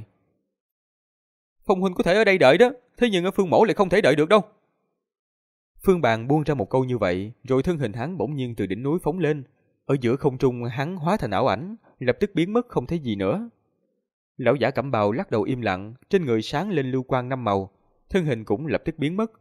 Phong huynh có thể ở đây đợi đó, thế nhưng ở Phương mẫu lại không thể đợi được đâu. Phương Bàn buông ra một câu như vậy, rồi thân hình hắn bỗng nhiên từ đỉnh núi phóng lên. Ở giữa không trung hắn hóa thành ảo ảnh, lập tức biến mất không thấy gì nữa. Lão giả cẩm bào lắc đầu im lặng, trên người sáng lên lưu quang 5 màu, thân hình cũng lập tức biến mất.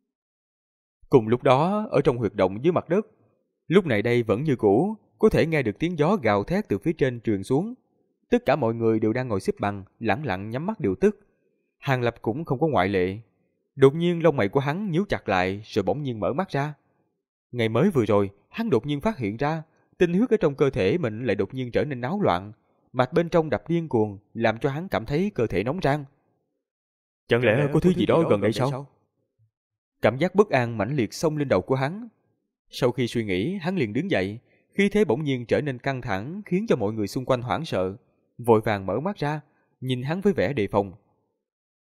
Cùng lúc đó, ở trong huyệt động dưới mặt đất, lúc này đây vẫn như cũ, có thể nghe được tiếng gió gào thét từ phía trên truyền xuống. Tất cả mọi người đều đang ngồi xếp bằng, lẳng lặng nhắm mắt điều tức. Hàng Lập cũng không có ngoại lệ. Đột nhiên lông mày của hắn nhíu chặt lại, rồi bỗng nhiên mở mắt ra. Ngày mới vừa rồi, hắn đột nhiên phát hiện ra, tinh huyết ở trong cơ thể mình lại đột nhiên trở nên náo loạn, mạch bên trong đập điên cuồng, làm cho hắn cảm thấy cơ thể nóng rang. Chẳng lẽ có thứ gì đó gần đây sao? Cảm giác bất an mãnh liệt xông lên đầu của hắn. Sau khi suy nghĩ, hắn liền đứng dậy, khí thế bỗng nhiên trở nên căng thẳng, khiến cho mọi người xung quanh hoảng sợ, vội vàng mở mắt ra, nhìn hắn với vẻ đề phòng.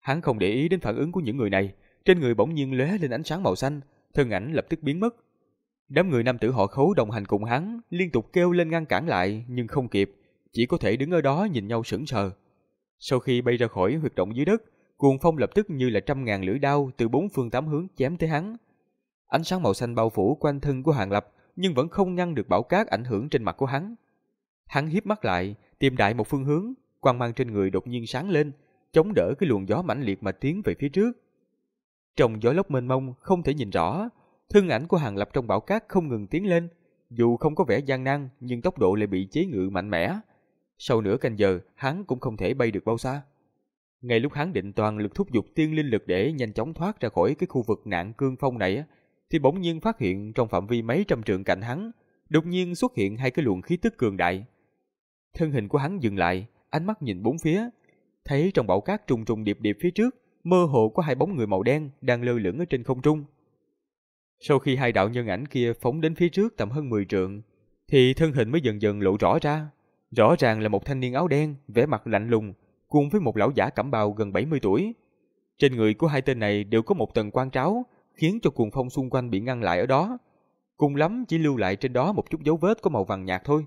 Hắn không để ý đến phản ứng của những người này, trên người bỗng nhiên lóe lên ánh sáng màu xanh, thân ảnh lập tức biến mất. Đám người nam tử họ Khấu đồng hành cùng hắn liên tục kêu lên ngăn cản lại nhưng không kịp, chỉ có thể đứng ở đó nhìn nhau sững sờ. Sau khi bay ra khỏi huyệt động dưới đất, cuồng phong lập tức như là 100.000 lưỡi đao từ 4 phương 8 hướng chém tới hắn. Ánh sáng màu xanh bao phủ quanh thân của Hàng Lập nhưng vẫn không ngăn được bão cát ảnh hưởng trên mặt của hắn. Hắn híp mắt lại, tìm đại một phương hướng, quang mang trên người đột nhiên sáng lên, chống đỡ cái luồng gió mãnh liệt mà tiến về phía trước. Trong gió lốc mênh mông không thể nhìn rõ, thân ảnh của Hàng Lập trong bão cát không ngừng tiến lên, dù không có vẻ gian nan nhưng tốc độ lại bị chế ngự mạnh mẽ. Sau nửa canh giờ, hắn cũng không thể bay được bao xa. Ngay lúc hắn định toàn lực thúc giục tiên linh lực để nhanh chóng thoát ra khỏi cái khu vực nạn cương phong này, thì bỗng nhiên phát hiện trong phạm vi mấy trăm trượng cạnh hắn, đột nhiên xuất hiện hai cái luồng khí tức cường đại. Thân hình của hắn dừng lại, ánh mắt nhìn bốn phía, thấy trong bão cát trùng trùng điệp điệp phía trước, mơ hồ có hai bóng người màu đen đang lơ lửng ở trên không trung. Sau khi hai đạo nhân ảnh kia phóng đến phía trước tầm hơn 10 trượng, thì thân hình mới dần dần lộ rõ ra. Rõ ràng là một thanh niên áo đen, vẻ mặt lạnh lùng, cùng với một lão giả cẩm bào gần 70 tuổi. Trên người của hai tên này đều có một tầng quan tráo, khiến cho cuồng phong xung quanh bị ngăn lại ở đó. Cùng lắm chỉ lưu lại trên đó một chút dấu vết có màu vàng nhạt thôi.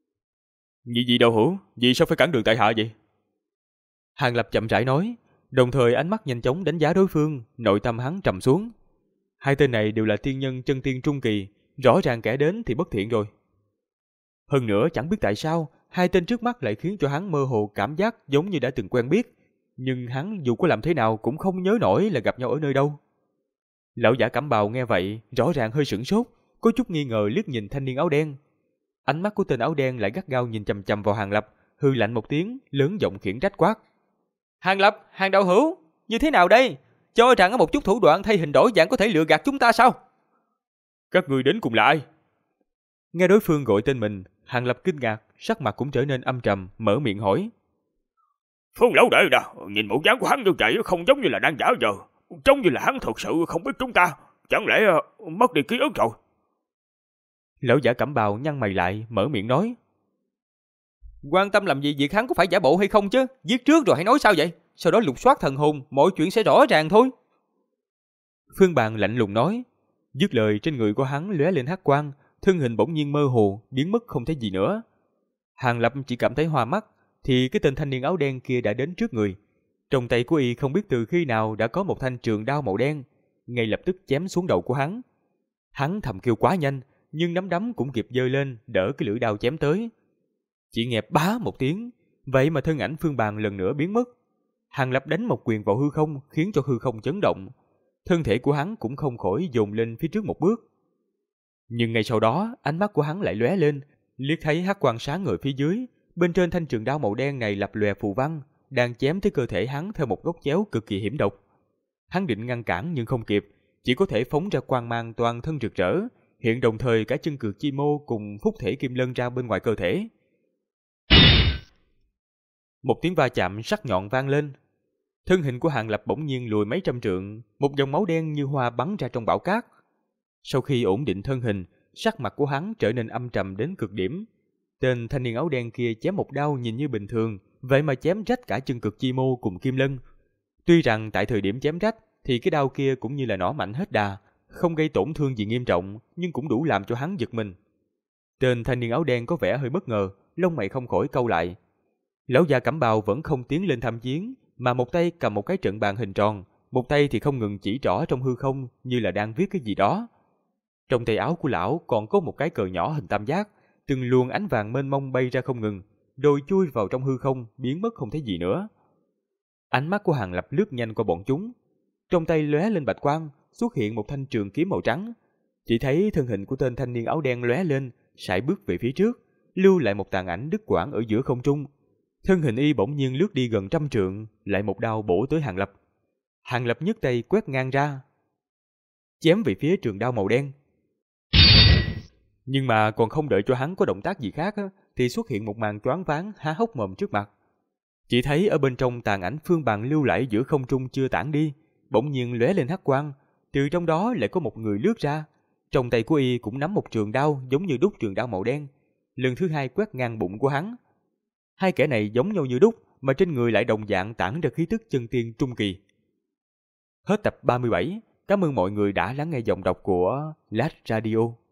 Gì đâu hữu, vì sao phải cản đường tại hạ vậy? Hàng Lập chậm rãi nói, đồng thời ánh mắt nhanh chóng đánh giá đối phương, nội tâm hắn trầm xuống. Hai tên này đều là tiên nhân chân tiên trung kỳ, rõ ràng kẻ đến thì bất thiện rồi. Hơn nữa chẳng biết tại sao, hai tên trước mắt lại khiến cho hắn mơ hồ cảm giác giống như đã từng quen biết, nhưng hắn dù có làm thế nào cũng không nhớ nổi là gặp nhau ở nơi đâu. Lão giả cẩm bào nghe vậy, rõ ràng hơi sửng sốt, có chút nghi ngờ liếc nhìn thanh niên áo đen. Ánh mắt của tên áo đen lại gắt gao nhìn chằm chằm vào Hàng Lập, hư lạnh một tiếng, lớn giọng khiển trách quát: Hàng Lập, Hàng đạo hữu, như thế nào đây? Cho rằng có một chút thủ đoạn thay hình đổi dạng có thể lừa gạt chúng ta sao? Các người đến cùng là ai? Nghe đối phương gọi tên mình, Hàng Lập kinh ngạc, sắc mặt cũng trở nên âm trầm, mở miệng hỏi: Phương lão đệ nè, nhìn bộ dáng của hắn như vậy không giống như là đang giả vờ, trông như là hắn thật sự không biết chúng ta, chẳng lẽ mất đi ký ức rồi? Lão giả cẩm bào nhăn mày lại, mở miệng nói: Quan tâm làm gì việc hắn có phải giả bộ hay không chứ? Giết trước rồi hãy nói sao vậy? Sau đó lục soát thần hồn, mọi chuyện sẽ rõ ràng thôi. Phương Bàn lạnh lùng nói. Dứt lời, trên người của hắn lóe lên hắc quang, thân hình bỗng nhiên mơ hồ, biến mất không thấy gì nữa. Hàng Lập chỉ cảm thấy hoa mắt, thì cái tên thanh niên áo đen kia đã đến trước người. Trong tay của y không biết từ khi nào đã có một thanh trường đao màu đen, ngay lập tức chém xuống đầu của hắn. Hắn thầm kêu quá nhanh, nhưng nắm đấm cũng kịp giơ lên đỡ cái lưỡi đao chém tới. Chỉ nghe bá một tiếng, vậy mà thân ảnh Phương Bàn lần nữa biến mất. Hàng Lập đánh một quyền vào hư không, khiến cho hư không chấn động. Thân thể của hắn cũng không khỏi dồn lên phía trước một bước. Nhưng ngay sau đó, ánh mắt của hắn lại lóe lên, liếc thấy hắc quang sáng ngời phía dưới, bên trên thanh trường đao màu đen này lập lòe phù văn, đang chém tới cơ thể hắn theo một góc chéo cực kỳ hiểm độc. Hắn định ngăn cản nhưng không kịp, chỉ có thể phóng ra quang mang toàn thân rực rỡ, hiện đồng thời cả chân cược chi mô cùng phúc thể kim lân ra bên ngoài cơ thể. Một tiếng va chạm sắc nhọn vang lên. Thân hình của Hàng Lập bỗng nhiên lùi mấy trăm trượng, một dòng máu đen như hoa bắn ra trong bão cát. Sau khi ổn định thân hình, sắc mặt của hắn trở nên âm trầm đến cực điểm. Tên thanh niên áo đen kia chém một đao nhìn như bình thường, vậy mà chém rách cả chân cực chi mô cùng kim lân. Tuy rằng tại thời điểm chém rách thì cái đao kia cũng như là nỏ mạnh hết đà, không gây tổn thương gì nghiêm trọng, nhưng cũng đủ làm cho hắn giật mình. Tên thanh niên áo đen có vẻ hơi bất ngờ, lông mày không khỏi cau lại. Lão già cẩm bào vẫn không tiến lên tham chiến, mà một tay cầm một cái trận bàn hình tròn, một tay thì không ngừng chỉ trỏ trong hư không như là đang viết cái gì đó. Trong tay áo của lão còn có một cái cờ nhỏ hình tam giác, từng luồng ánh vàng mênh mông bay ra không ngừng, rồi chui vào trong hư không, biến mất không thấy gì nữa. Ánh mắt của Hàng Lập lướt nhanh qua bọn chúng, trong tay lóe lên bạch quang, xuất hiện một thanh trường kiếm màu trắng. Chỉ thấy thân hình của tên thanh niên áo đen lóe lên, sải bước về phía trước, lưu lại một tàn ảnh đứt quãng ở giữa không trung. Thân hình y bỗng nhiên lướt đi gần 100 trượng, lại một đao bổ tới Hàng Lập. Hàng Lập nhấc tay quét ngang ra, chém về phía trường đao màu đen. Nhưng mà còn không đợi cho hắn có động tác gì khác thì xuất hiện một màn choáng váng há hốc mồm trước mặt. Chỉ thấy ở bên trong tàn ảnh Phương Bàn lưu lại giữa không trung chưa tản đi, bỗng nhiên lóe lên hắc quang, từ trong đó lại có một người lướt ra. Trong tay của y cũng nắm một trường đao giống như đúc trường đao màu đen, lần thứ hai quét ngang bụng của hắn. Hai kẻ này giống nhau như đúc, mà trên người lại đồng dạng tản ra khí tức chân tiên trung kỳ. Hết tập 37. Cảm ơn mọi người đã lắng nghe giọng đọc của Lát Radio.